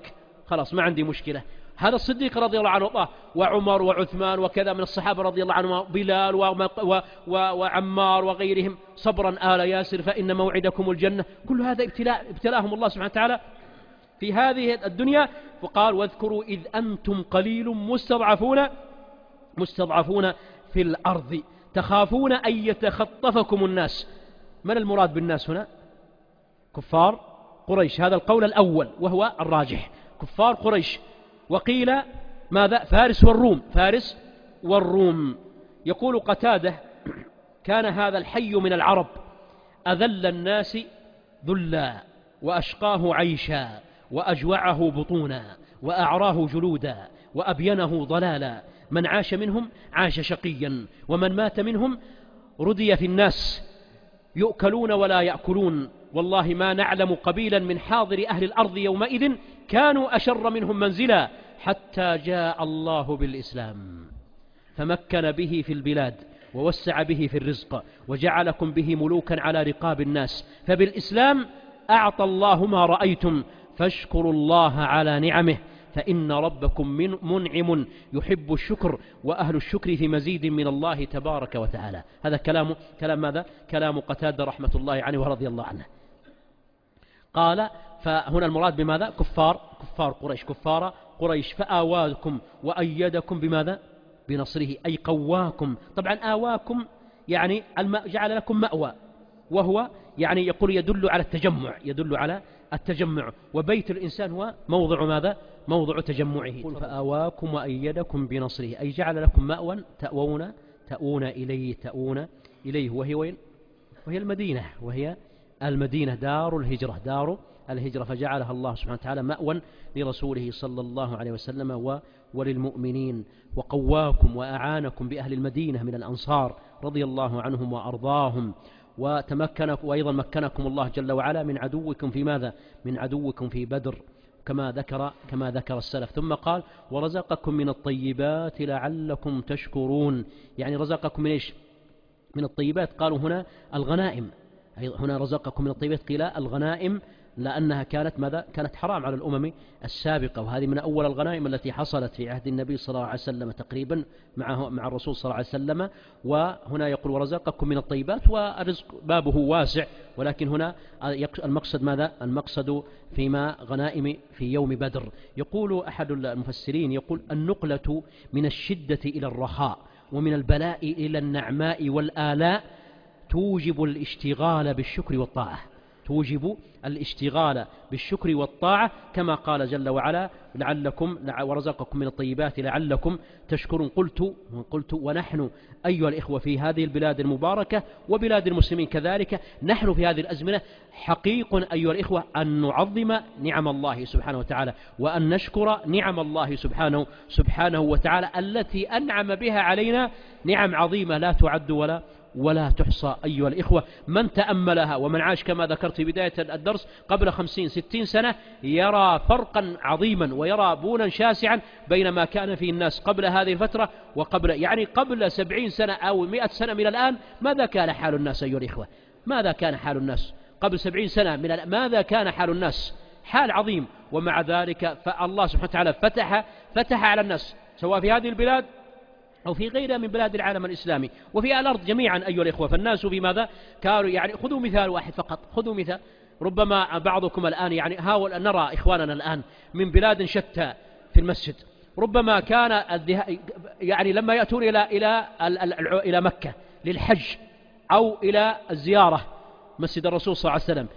خلاص ما عندي مشكلة. هذا الصديق رضي الله عنه وارضاه، وعمر وعثمان وكذا من الصحابة رضي الله عنهم، بلال و... و... و... وعمار وغيرهم، صبرا آل ياسر فإن موعدكم الجنة. كل هذا ابتلاء ابتلاهم الله سبحانه وتعالى في هذه الدنيا. فقال واذكروا إذ أنتم قليل مستضعفون مستضعفون في الأرض تخافون أن يتخطفكم الناس. من المراد بالناس هنا؟ كفار قريش، هذا القول الأول وهو الراجح، كفار قريش. وقيل ماذا؟ فارس والروم، فارس والروم. يقول قتادة كان هذا الحي من العرب أذل الناس ذلا وأشقاه عيشا وأجوعه بطونا وأعراه جلودا وأبينه ضلالا، من عاش منهم عاش شقيا ومن مات منهم ردي في الناس يؤكلون ولا يأكلون، والله ما نعلم قبيلا من حاضر أهل الأرض يومئذ كانوا أشر منهم منزلا حتى جاء الله بالإسلام فمكن به في البلاد ووسع به في الرزق وجعلكم به ملوكا على رقاب الناس، فبالإسلام أعطى الله ما رأيتم فاشكروا الله على نعمه فإن ربكم من منعم يحب الشكر وأهل الشكر في مزيد من الله تبارك وتعالى. هذا كلام كلام ماذا؟ كلام قتادة رحمة الله عليه ورضي الله عنه. قال فهنا المراد بماذا؟ كفار كفار قريش، كفار قريش. فآواكم وأيدكم بماذا؟ بنصره، أي قواكم. طبعا آواكم يعني جعل لكم مأوى، وهو يعني يقول يدل على التجمع، يدل على التجمع، وبيت الإنسان هو موضع ماذا؟ موضع تجمعه. فآواكم وأيدكم بنصره، أي جعل لكم مأوى تأوون تأوون إليه تأوون إليه وهي وين؟ وهي المدينة، وهي المدينة دار الهجرة، دار الهجرة، فجعلها الله سبحانه وتعالى مأوى لرسوله صلى الله عليه وسلم وللمؤمنين. وقواكم وأعانكم بأهل المدينة من الأنصار رضي الله عنهم وأرضاهم، وتمكنكم وأيضا مكنكم الله جل وعلا من عدوكم في ماذا؟ من عدوكم في بدر كما ذكر كما ذكر السلف. ثم قال ورزقكم من الطيبات لعلكم تشكرون، يعني رزقكم من إيش؟ من الطيبات. قالوا هنا الغنائم، هنا رزقكم من الطيبات قيل الغنائم لأنها كانت ماذا؟ كانت حرام على الأمم السابقة، وهذه من أول الغنائم التي حصلت في عهد النبي صلى الله عليه وسلم تقريبا معه مع الرسول صلى الله عليه وسلم. وهنا يقول ورزقكم من الطيبات، والرزق بابه واسع، ولكن هنا المقصد ماذا؟ المقصد فيما غنائم في يوم بدر. يقول أحد المفسرين يقول النقلة من الشدة إلى الرخاء ومن البلاء إلى النعماء والآلاء توجب الاشتغال بالشكر والطاعة، توجب الاشتغال بالشكر والطاعة، كما قال جل وعلا لعلكم ورزقكم من الطيبات لعلكم تشكرون. قلت قلت ونحن أيها الإخوة في هذه البلاد المباركة وبلاد المسلمين كذلك، نحن في هذه الأزمنة حقيق أيها الإخوة أن نعظم نعم الله سبحانه وتعالى، وأن نشكر نعم الله سبحانه سبحانه وتعالى التي أنعم بها علينا نعم عظيمة لا تعد ولا ولا تحصى أيها الإخوة. من تأملها ومن عاش كما ذكرت في بداية الدرس قبل خمسين ستين سنة يرى فرقا عظيما ويرى بونا شاسعا بين ما كان فيه الناس قبل هذه الفترة وقبل يعني قبل سبعين سنة أو مئة سنة من الآن. ماذا كان حال الناس أيها الإخوة؟ ماذا كان حال الناس قبل سبعين سنة من الآن؟ ماذا كان حال الناس؟ حال عظيم. ومع ذلك فالله سبحانه وتعالى فتح فتح على الناس سواء في هذه البلاد أو في غيرها من بلاد العالم الإسلامي وفي الأرض جميعا أيها الإخوة. فالناس في ماذا كانوا؟ يعني خذوا مثال واحد فقط، خذوا مثال. ربما بعضكم الآن يعني هاول أن نرى إخواننا الآن من بلاد شتى في المسجد، ربما كان يعني لما يأتون إلى إلى إلى مكة للحج أو إلى الزيارة مسجد الرسول صلى الله عليه وسلم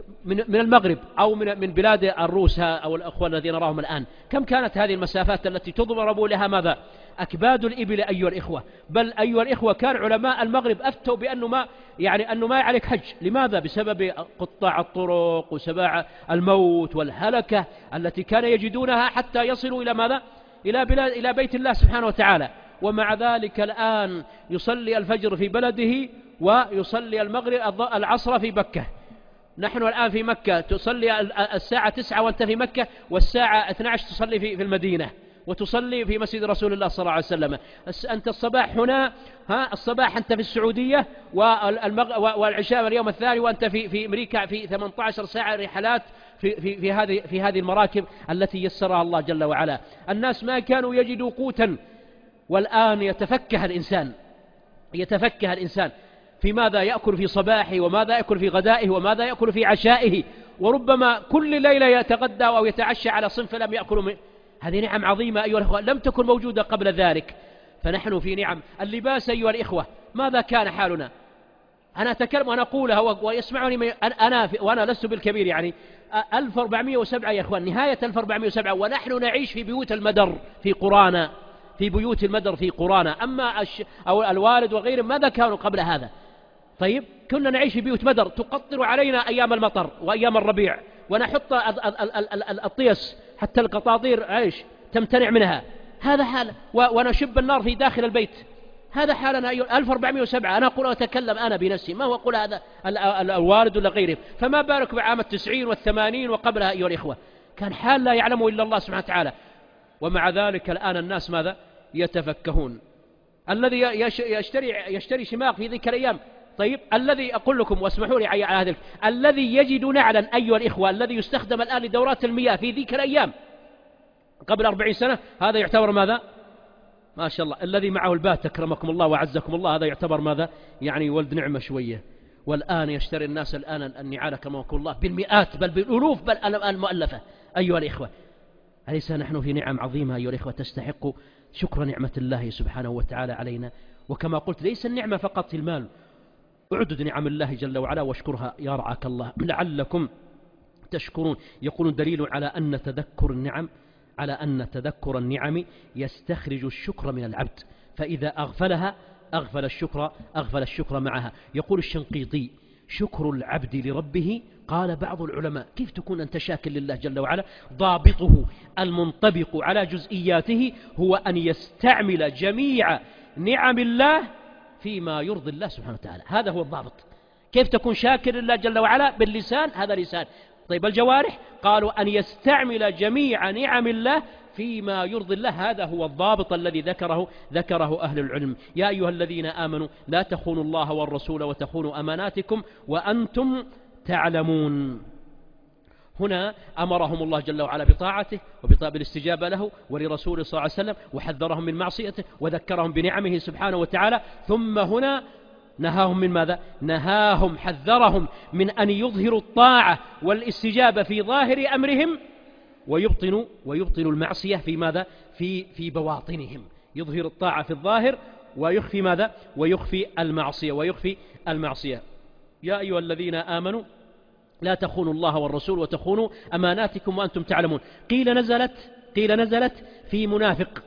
من المغرب أو من من بلاد الروس أو الأخوة الذين نراهم الآن، كم كانت هذه المسافات التي تضرب لها ماذا؟ أكباد الإبل أيها الإخوة. بل أيها الإخوة كان علماء المغرب أفتوا بأنه ما يعني أنه ما عليك حج. لماذا؟ بسبب قطاع الطرق وسباع الموت والهلكة التي كان يجدونها حتى يصلوا إلى ماذا؟ إلى بلاد إلى بيت الله سبحانه وتعالى. ومع ذلك الآن يصلي الفجر في بلده ويصلي المغرب العصر في مكة. نحن الآن في مكة تصلي الساعة تسعة وأنت في مكة، والساعة اثنتي عشرة تصلي في المدينة، وتصلي في مسجد رسول الله صلى الله عليه وسلم. أنت الصباح هنا، ها الصباح أنت في السعودية، والعشاء اليوم الثاني وأنت في في أمريكا في ثمانية عشر ساعة رحلات في, في, في, هذه, في هذه المراكب التي يسرها الله جل وعلا. الناس ما كانوا يجدوا قوتا، والآن يتفكه الإنسان يتفكه الإنسان في ماذا يأكل في صباحه، وماذا يأكل في غدائه، وماذا يأكل في عشائه، وربما كل ليلة يتغدى أو يتعشى على صنف لم يأكل من. هذه نعم عظيمة أيها الأخوة لم تكن موجودة قبل ذلك. فنحن في نعم. اللباس أيها الإخوة ماذا كان حالنا؟ أنا أتكلم وأنا أقولها ويسمعني أنا وأنا لست بالكبير، يعني ألف وأربعمائة وسبعة يا إخوان، نهاية ألف وأربعمائة وسبعة، ونحن نعيش في بيوت المدر في قرانا في بيوت المدر في قرانا. أما الش... أو الوالد وغيره ماذا كانوا قبل هذا؟ طيب كنا نعيش في بيوت مدر تقطر علينا أيام المطر وأيام الربيع، ونحط الطيس حتى القطاطير عيش تمتنع منها. هذا حال، ونشب النار في داخل البيت. هذا حالنا ألف وأربعمائة وسبعة. أنا أقول أتكلم أنا بنفسي، ما هو أقول هذا الوالد ولا غيره. فما بالك بعام التسعين والثمانين وقبلها أيها الإخوة؟ كان حال لا يعلمه إلا الله سبحانه وتعالى. ومع ذلك الآن الناس ماذا يتفكهون؟ الذي يشتري يشتري شماغ في ذيك الأيام. طيب الذي أقول لكم واسمحوا لي على هذا، الذي يجد نعلا أيها الإخوة الذي يستخدم الآن لدورات المياه في ذيك الأيام قبل أربعين سنة، هذا يعتبر ماذا؟ ما شاء الله. الذي معه البات أكرمكم الله وعزكم الله، هذا يعتبر ماذا؟ يعني ولد نعمة شوية. والآن يشتري الناس الآن النعال كرمكم الله بالمئات بل بالألوف بل المؤلفة. أيها الإخوة أليس نحن في نعم عظيمة أيها الإخوة تستحق شكر نعمة الله سبحانه وتعالى علينا؟ وكما قلت ليس النعمة فقط في المال، اعدد نعم الله جل وعلا واشكرها يا رعاك الله لعلكم تشكرون. يقولون دليل على أن تذكر النعم على أن تذكر النعم يستخرج الشكر من العبد، فإذا أغفلها أغفل الشكر أغفل الشكر معها. يقول الشنقيطي شكر العبد لربه، قال بعض العلماء كيف تكون أنت شاكر لله جل وعلا؟ ضابطه المنطبق على جزئياته هو أن يستعمل جميع نعم الله فيما يرضي الله سبحانه وتعالى. هذا هو الضابط. كيف تكون شاكر لله جل وعلا؟ باللسان، هذا لسان. طيب الجوارح؟ قالوا أن يستعمل جميع نعم الله فيما يرضي الله، هذا هو الضابط الذي ذكره ذكره أهل العلم. يا أيها الذين آمنوا لا تخونوا الله والرسول وتخونوا أماناتكم وأنتم تعلمون. هنا أمرهم الله جل وعلا بطاعته وبالاستجابة له ولرسوله صلى الله عليه وسلم، وحذرهم من معصيته وذكرهم بنعمه سبحانه وتعالى. ثم هنا نهاهم من ماذا؟ نهاهم حذرهم من أن يظهروا الطاعة والاستجابة في ظاهر أمرهم ويبطنوا ويبطنوا المعصية في ماذا؟ في في بواطنهم. يظهر الطاعة في الظاهر ويخفي ماذا؟ ويخفي المعصية ويخفي المعصية. يا أيها الذين آمنوا لا تخونوا الله والرسول وتخونوا أماناتكم وأنتم تعلمون. قيل نزلت قيل نزلت في منافق،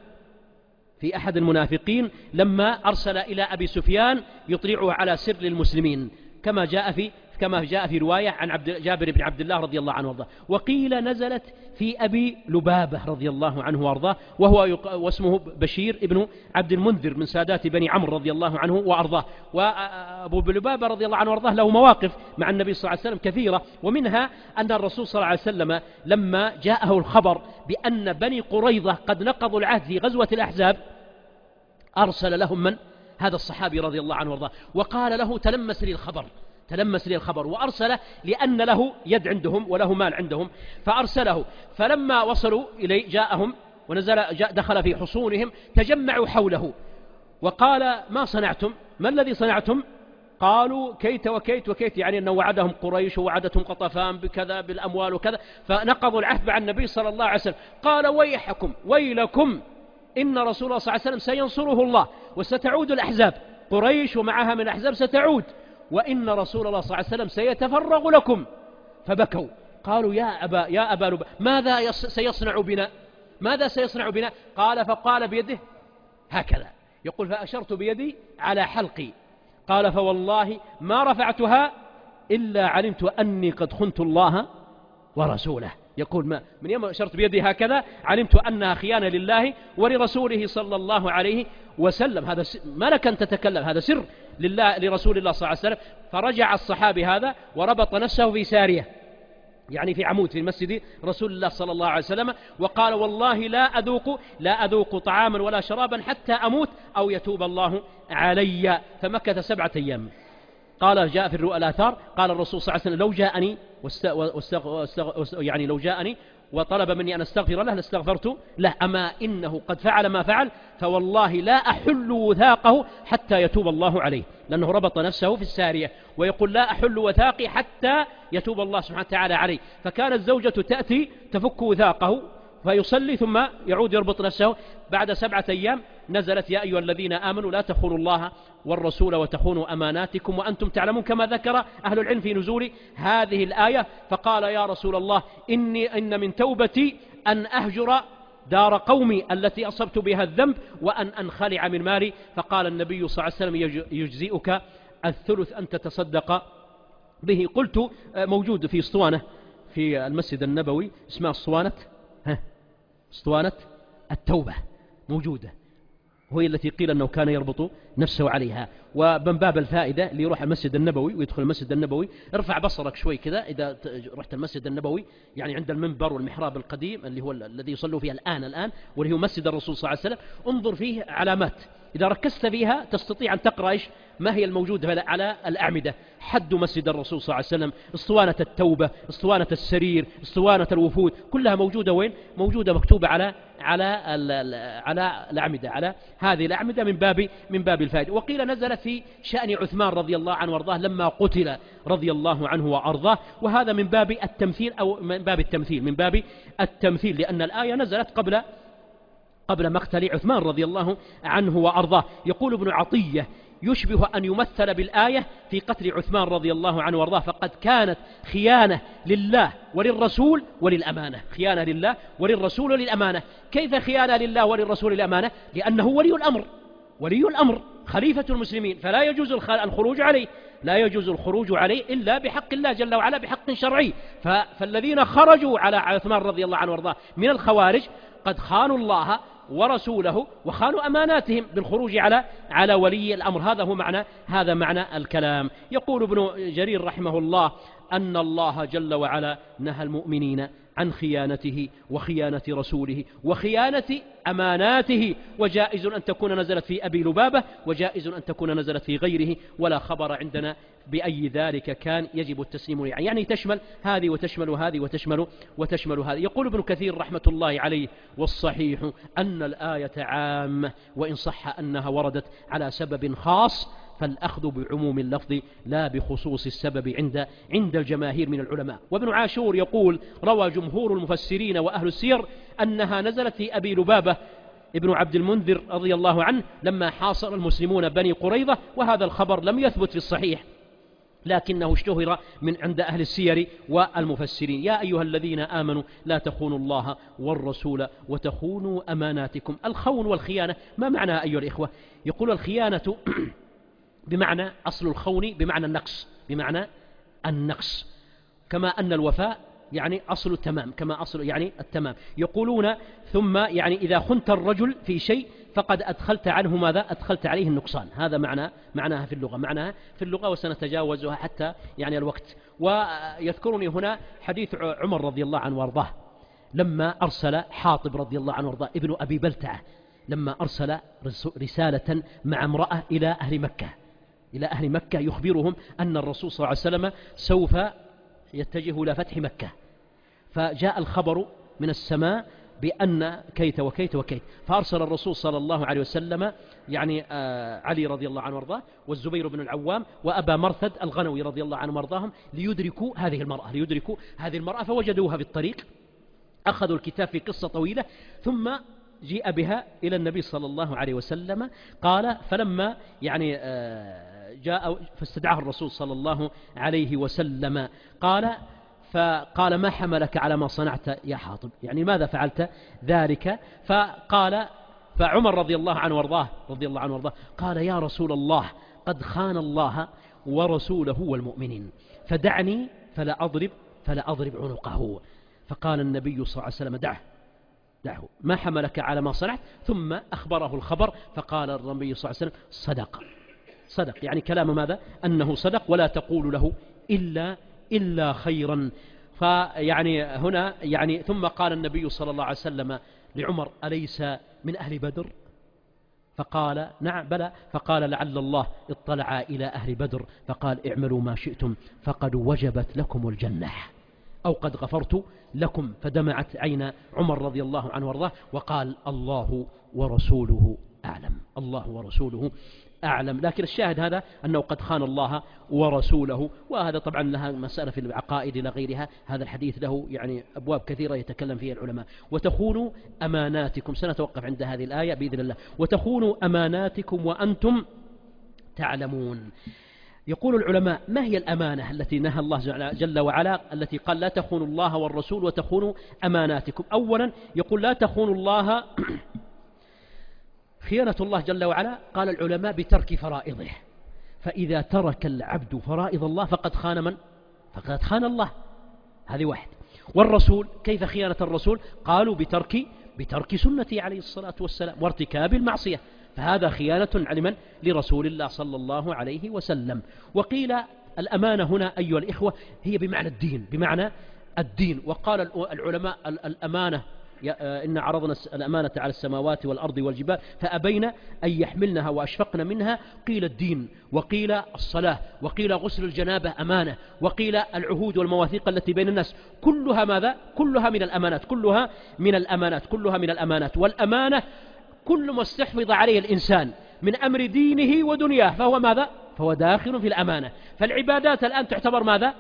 في أحد المنافقين لما أرسل إلى أبي سفيان يطلعه على سر للمسلمين، كما جاء في كما جاء في رواية عن عبد جابر بن عبد الله رضي الله عنه وارضاه. وقيل نزلت في أبي لبابة رضي الله عنه وارضاه، وهو واسمه بشير ابن عبد المنذر من سادات بني عمرو رضي الله عنه وارضاه. وأبو لبابة رضي الله عنه وارضاه له مواقف مع النبي صلى الله عليه وسلم كثيرة، ومنها أن الرسول صلى الله عليه وسلم لما جاءه الخبر بأن بني قريظة قد نقضوا العهد في غزوة الأحزاب أرسل لهم من؟ هذا الصحابي رضي الله عنه وارضاه، وقال له تلمس لي الخبر تلمس لي الخبر وأرسله لأن له يد عندهم وله مال عندهم، فأرسله. فلما وصلوا إليه جاءهم ونزل جاء دخل في حصونهم، تجمعوا حوله وقال ما صنعتم؟ ما الذي صنعتم؟ قالوا كيت وكيت وكيت، يعني أنه وعدهم قريش ووعدتهم قطفان بكذا بالأموال وكذا، فنقضوا العهد مع النبي صلى الله عليه وسلم. قال ويحكم ويلكم إن رسول الله صلى الله عليه وسلم سينصره الله وستعود الأحزاب، قريش ومعها من الأحزاب ستعود، وإن رسول الله صلى الله عليه وسلم سيتفرغ لكم. فبكوا قالوا يا أبا يا أبا لبابة ماذا سيصنع بنا؟ ماذا سيصنع بنا؟ قال فقال بيده هكذا، يقول فأشرت بيدي على حلقي، قال فوالله ما رفعتها إلا علمت أني قد خنت الله ورسوله. يقول ما من يوم أشرت بيدي هكذا علمت أنها خيانة لله ولرسوله صلى الله عليه وسلم. هذا ما لك أن تتكلم، هذا سر لله لرسول الله صلى الله عليه وسلم. فرجع الصحابي هذا وربط نفسه في سارية، يعني في عمود في المسجد رسول الله صلى الله عليه وسلم، وقال والله لا أذوق لا أذوق طعاما ولا شرابا حتى أموت أو يتوب الله علي. فمكث سبعة أيام قال جاء في الآثار قال الرسول صلى الله عليه وسلم لو جاءني واستغ... واستغ... واستغ... يعني لو جاءني وطلب مني أن أستغفر له لاستغفرت له، أما إنه قد فعل ما فعل فوالله لا أحل وثاقه حتى يتوب الله عليه، لأنه ربط نفسه في السارية ويقول لا أحل وثاقي حتى يتوب الله سبحانه وتعالى عليه. فكانت الزوجة تأتي تفك وثاقه فيصلي ثم يعود يربط نفسه. بعد سبعة أيام نزلت يا أيها الذين آمنوا لا تخونوا الله والرسول وتخونوا أماناتكم وأنتم تعلمون، كما ذكر أهل العلم في نزول هذه الآية. فقال يا رسول الله إني إن من توبتي أن أهجر دار قومي التي أصبت بها الذنب وأن أنخلع من مالي. فقال النبي صلى الله عليه وسلم يجزئك الثلث أن تتصدق به. قلت موجود في اسطوانة في المسجد النبوي اسمها اسطوانة اسطوانة التوبة موجودة، وهي التي قيل أنه كان يربط نفسه عليها. ومن باب الفائدة اللي يروح المسجد النبوي ويدخل المسجد النبوي ارفع بصرك شوي كذا إذا رحت المسجد النبوي، يعني عند المنبر والمحراب القديم اللي هو الذي يصلوا فيه الآن الآن واللي هو مسجد الرسول صلى الله عليه وسلم، انظر فيه علامات إذا ركزت فيها تستطيع أن تقرأ إيش ما هي الموجودة على الأعمدة. حد مسجد الرسول صلى الله عليه وسلم، اسطوانة التوبة، اسطوانة السرير، اسطوانة الوفود، كلها موجودة وين؟ موجودة مكتوبة على على على الأعمدة، على هذه الأعمدة من باب من باب الفائدة. وقيل نزلت في شأن عثمان رضي الله عنه وارضاه لما قتل رضي الله عنه وأرضاه، وهذا من باب التمثيل أو من باب التمثيل من باب التمثيل لأن الآية نزلت قبل قبل مقتل عثمان رضي الله عنه وأرضاه. يقول ابن عطية يشبه أن يمثل بالآية في قتل عثمان رضي الله عنه وارضاه، فقد كانت خيانة لله وللرسول وللأمانة، خيانة لله وللرسول وللأمانة. كيف خيانة لله وللرسول وللأمانة؟ لأنه ولي الأمر، ولي الأمر خليفة المسلمين، فلا يجوز الخروج عليه، لا يجوز الخروج عليه إلا بحق الله جل وعلا، بحق شرعي. فالذين خرجوا على عثمان رضي الله عنه وارضاه من الخوارج قد خانوا الله ورسوله وخانوا أماناتهم بالخروج على على ولي الأمر. هذا هو معنى هذا معنى الكلام. يقول ابن جرير رحمه الله أن الله جل وعلا نهى المؤمنين عن خيانته وخيانة رسوله وخيانة أماناته، وجائز أن تكون نزلت في أبي لبابة وجائز أن تكون نزلت في غيره، ولا خبر عندنا بأي ذلك كان يجب التسليم، يعني تشمل هذه وتشمل هذه وتشمل وتشمل هذه. يقول ابن كثير رحمة الله عليه والصحيح أن الآية عامة، وإن صح أنها وردت على سبب خاص فالأخذ بعموم اللفظ لا بخصوص السبب عند عند الجماهير من العلماء. وابن عاشور يقول روى جمهور المفسرين وأهل السير أنها نزلت في أبي لبابة ابن عبد المنذر رضي الله عنه لما حاصر المسلمون بني قريظة، وهذا الخبر لم يثبت في الصحيح لكنه اشتهر من عند أهل السير والمفسرين. يا أيها الذين آمنوا لا تخونوا الله والرسول وتخونوا أماناتكم. الخون والخيانة ما معناها أيها الإخوة؟ يقول الخيانة بمعنى أصل الخون بمعنى النقص، بمعنى النقص، كما أن الوفاء يعني أصل التمام، كما أصل يعني التمام. يقولون ثم يعني إذا خنت الرجل في شيء فقد أدخلت عنه ماذا؟ أدخلت عليه النقصان. هذا معنى معناها في اللغة، معناها في اللغة وسنتجاوزها حتى يعني الوقت. ويذكرني هنا حديث عمر رضي الله عنه وارضاه لما أرسل حاطب رضي الله عنه وارضاه ابن أبي بلتعة، لما أرسل رسالة مع امرأة إلى أهل مكة إلى أهل مكة يخبرهم أن الرسول صلى الله عليه وسلم سوف يتجه إلى فتح مكة، فجاء الخبر من السماء بأن كيت وكيت وكيت، فأرسل الرسول صلى الله عليه وسلم يعني آه علي رضي الله عنه وارضاه والزبير بن العوام وأبا مرثد الغنوي رضي الله عنه وارضاهم ليدركوا هذه المرأة ليدركوا هذه المرأة فوجدوها في الطريق، أخذوا الكتاب في قصة طويلة، ثم جيء بها إلى النبي صلى الله عليه وسلم. قال فلما يعني آه جاء فاستدعاه الرسول صلى الله عليه وسلم قال فقال ما حملك على ما صنعت يا حاطب، يعني ماذا فعلت ذلك؟ فقال فعمر رضي الله عنه وارضاه رضي الله عنه وارضاه قال يا رسول الله قد خان الله ورسوله والمؤمنين، فدعني فلا أضرب فلا أضرب عنقه. فقال النبي صلى الله عليه وسلم دعه دعه ما حملك على ما صنعت، ثم أخبره الخبر فقال النبي صلى الله عليه وسلم صدق صدق، يعني كلام ماذا؟ أنه صدق ولا تقول له إلا إلا خيرا. فيعني هنا يعني ثم قال النبي صلى الله عليه وسلم لعمر أليس من أهل بدر؟ فقال نعم بلى، فقال لعل الله اطلع إلى أهل بدر فقال اعملوا ما شئتم فقد وجبت لكم الجنة أو قد غفرت لكم. فدمعت عين عمر رضي الله عنه وارضاه وقال الله ورسوله أعلم، الله ورسوله أعلم. لكن الشاهد هذا أنه قد خان الله ورسوله، وهذا طبعا لها مسألة في العقائد إلى غيرها. هذا الحديث له يعني أبواب كثيرة يتكلم فيها العلماء. وتخونوا أماناتكم، سنتوقف عند هذه الآية بإذن الله. وتخونوا أماناتكم وأنتم تعلمون. يقول العلماء ما هي الأمانة التي نهى الله جل وعلا التي قال لا تخونوا الله والرسول وتخونوا أماناتكم؟ أولا يقول لا تخونوا الله، خيانة الله جل وعلا قال العلماء بترك فرائضه، فإذا ترك العبد فرائض الله فقد خان من؟ فقد خان الله. هذه واحد. والرسول كيف خيانة الرسول؟ قالوا بترك بترك سنته عليه الصلاة والسلام وارتكاب المعصية، فهذا خيانة لمن؟ لرسول الله صلى الله عليه وسلم. وقيل الأمانة هنا أيها الإخوة هي بمعنى الدين، بمعنى الدين. وقال العلماء الأمانة إن عرضنا الأمانة على السماوات والأرض والجبال فأبين أن يحملنها وأشفقن منها. قيل الدين، وقيل الصلاة، وقيل غسل الجنابة أمانة، وقيل العهود والمواثيق التي بين الناس، كلها ماذا؟ كلها من الأمانات، كلها من الأمانات، كلها من الأمانات. والأمانة كل ما استحفظ عليه الإنسان من أمر دينه ودنياه فهو ماذا؟ فهو داخل في الأمانة. فالعبادات الآن تعتبر ماذا؟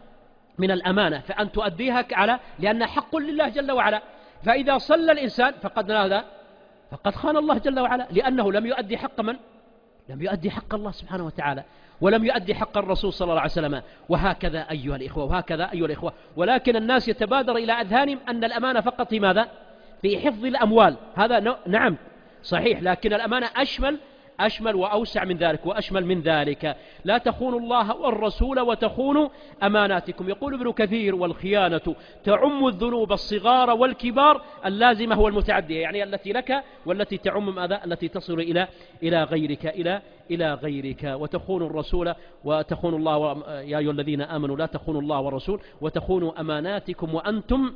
من الأمانة، فأن تؤديها على لأنها حق لله جل وعلا. فإذا صلى الإنسان فقد ماذا؟ فقد خان الله جل وعلا، لأنه لم يؤدي حق من؟ لم يؤدي حق الله سبحانه وتعالى، ولم يؤدي حق الرسول صلى الله عليه وسلم. وهكذا أيها الإخوة، وهكذا أيها الإخوة. ولكن الناس يتبادر إلى أذهانهم أن الأمانة فقط في ماذا؟ في حفظ الأموال. هذا نعم صحيح، لكن الأمانة أشمل أشمل وأوسع من ذلك وأشمل من ذلك. لا تخونوا الله والرسول وتخونوا أماناتكم. يقول ابن كثير والخيانة تعم الذنوب الصغار والكبار اللازمة والمتعدية، يعني التي لك والتي تعم ماذا؟ التي تصل إلى إلى غيرك إلى إلى غيرك. وتخونوا الرسول وتخونوا الله، يا أيها الذين آمنوا لا تخونوا الله والرسول وتخونوا أماناتكم وأنتم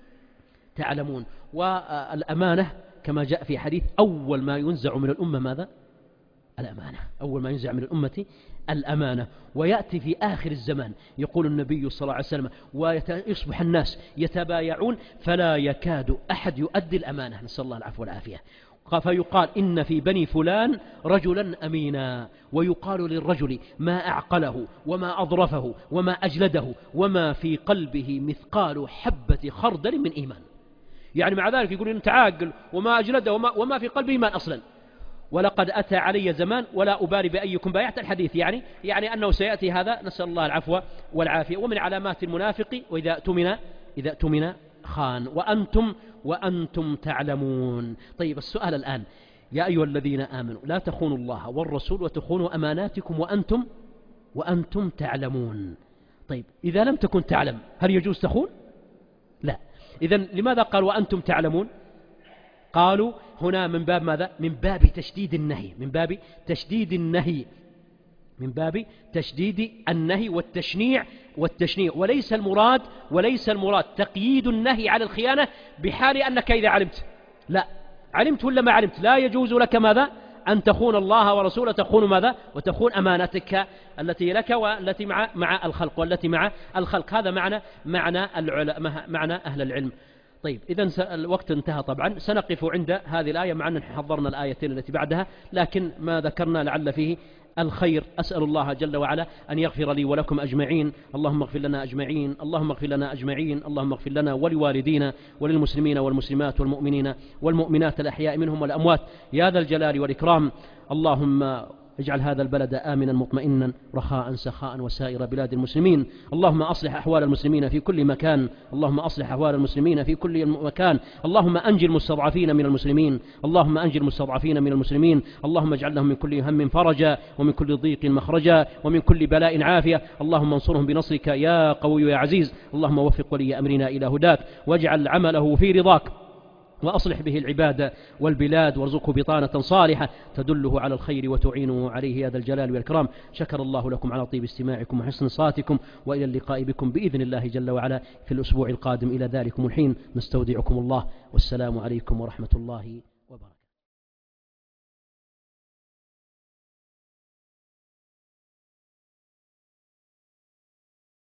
تعلمون. والأمانة كما جاء في حديث أول ما ينزع من الأمة ماذا؟ الأمانة. أول ما ينزع من الأمة الأمانة. ويأتي في آخر الزمان يقول النبي صلى الله عليه وسلم ويصبح الناس يتبايعون فلا يكاد أحد يؤدي الأمانة، نسأل الله العفو والعافية. فيقال إن في بني فلان رجلا أمينا، ويقال للرجل ما أعقله وما أظرفه وما أجلده وما في قلبه مثقال حبة خردل من إيمان. يعني مع ذلك يقول أنت عاقل وما أجلده وما, وما في قلبه إيمان أصلا. ولقد أتى علي زمان ولا أبالي بأيكم بايعت الحديث، يعني يعني أنه سيأتي هذا، نسأل الله العفو والعافية. ومن علامات المنافق وإذا اؤتمن إذا اؤتمن خان. وأنتم وأنتم تعلمون. طيب السؤال الآن، يا أيها الذين آمنوا لا تخونوا الله والرسول وتخونوا أماناتكم وأنتم وأنتم تعلمون. طيب إذا لم تكن تعلم هل يجوز تخون؟ لا. إذن لماذا قال وأنتم تعلمون؟ قالوا هنا من باب ماذا؟ من باب تشديد النهي، من باب تشديد النهي من باب تشديد النهي والتشنيع والتشنيع وليس المراد وليس المراد تقييد النهي على الخيانة بحال أنك إذا علمت، لا علمت ولا ما علمت لا يجوز لك ماذا؟ أن تخون الله ورسوله، تخون ماذا؟ وتخون أمانتك التي لك والتي مع مع الخلق والتي مع الخلق. هذا معنى معنى العلماء، معنى أهل العلم. طيب إذن الوقت انتهى طبعا، سنقف عند هذه الآية مع أن حضرنا الآيتين التي بعدها، لكن ما ذكرنا لعل فيه الخير. أسأل الله جل وعلا أن يغفر لي ولكم أجمعين. اللهم اغفر لنا أجمعين، اللهم اغفر لنا أجمعين، اللهم اغفر لنا ولوالدينا وللمسلمين والمسلمات والمؤمنين والمؤمنات الأحياء منهم والأموات يا ذا الجلال والإكرام. اللهم اجعل هذا البلد آمنا مطمئنا رخاء سخاء وسائر بلاد المسلمين. اللهم أصلح أحوال المسلمين في كل مكان، اللهم أصلح أحوال المسلمين في كل مكان. اللهم أنجي المستضعفين من المسلمين، اللهم أنجي المستضعفين من المسلمين. اللهم اجعل لهم من كل هم فرجا ومن كل ضيق مخرجا ومن كل بلاء عافية. اللهم انصرهم بنصرك يا قوي يا عزيز. اللهم وفق ولي أمرنا إلى هداك واجعل عمله في رضاك، وأصلح به العباد والبلاد، وارزقه بطانة صالحة تدله على الخير وتعينه عليه يا ذا الجلال والإكرام. شكر الله لكم على طيب استماعكم وحسن صاتكم، وإلى اللقاء بكم بإذن الله جل وعلا في الأسبوع القادم. إلى ذلكم الحين نستودعكم الله، والسلام عليكم ورحمة الله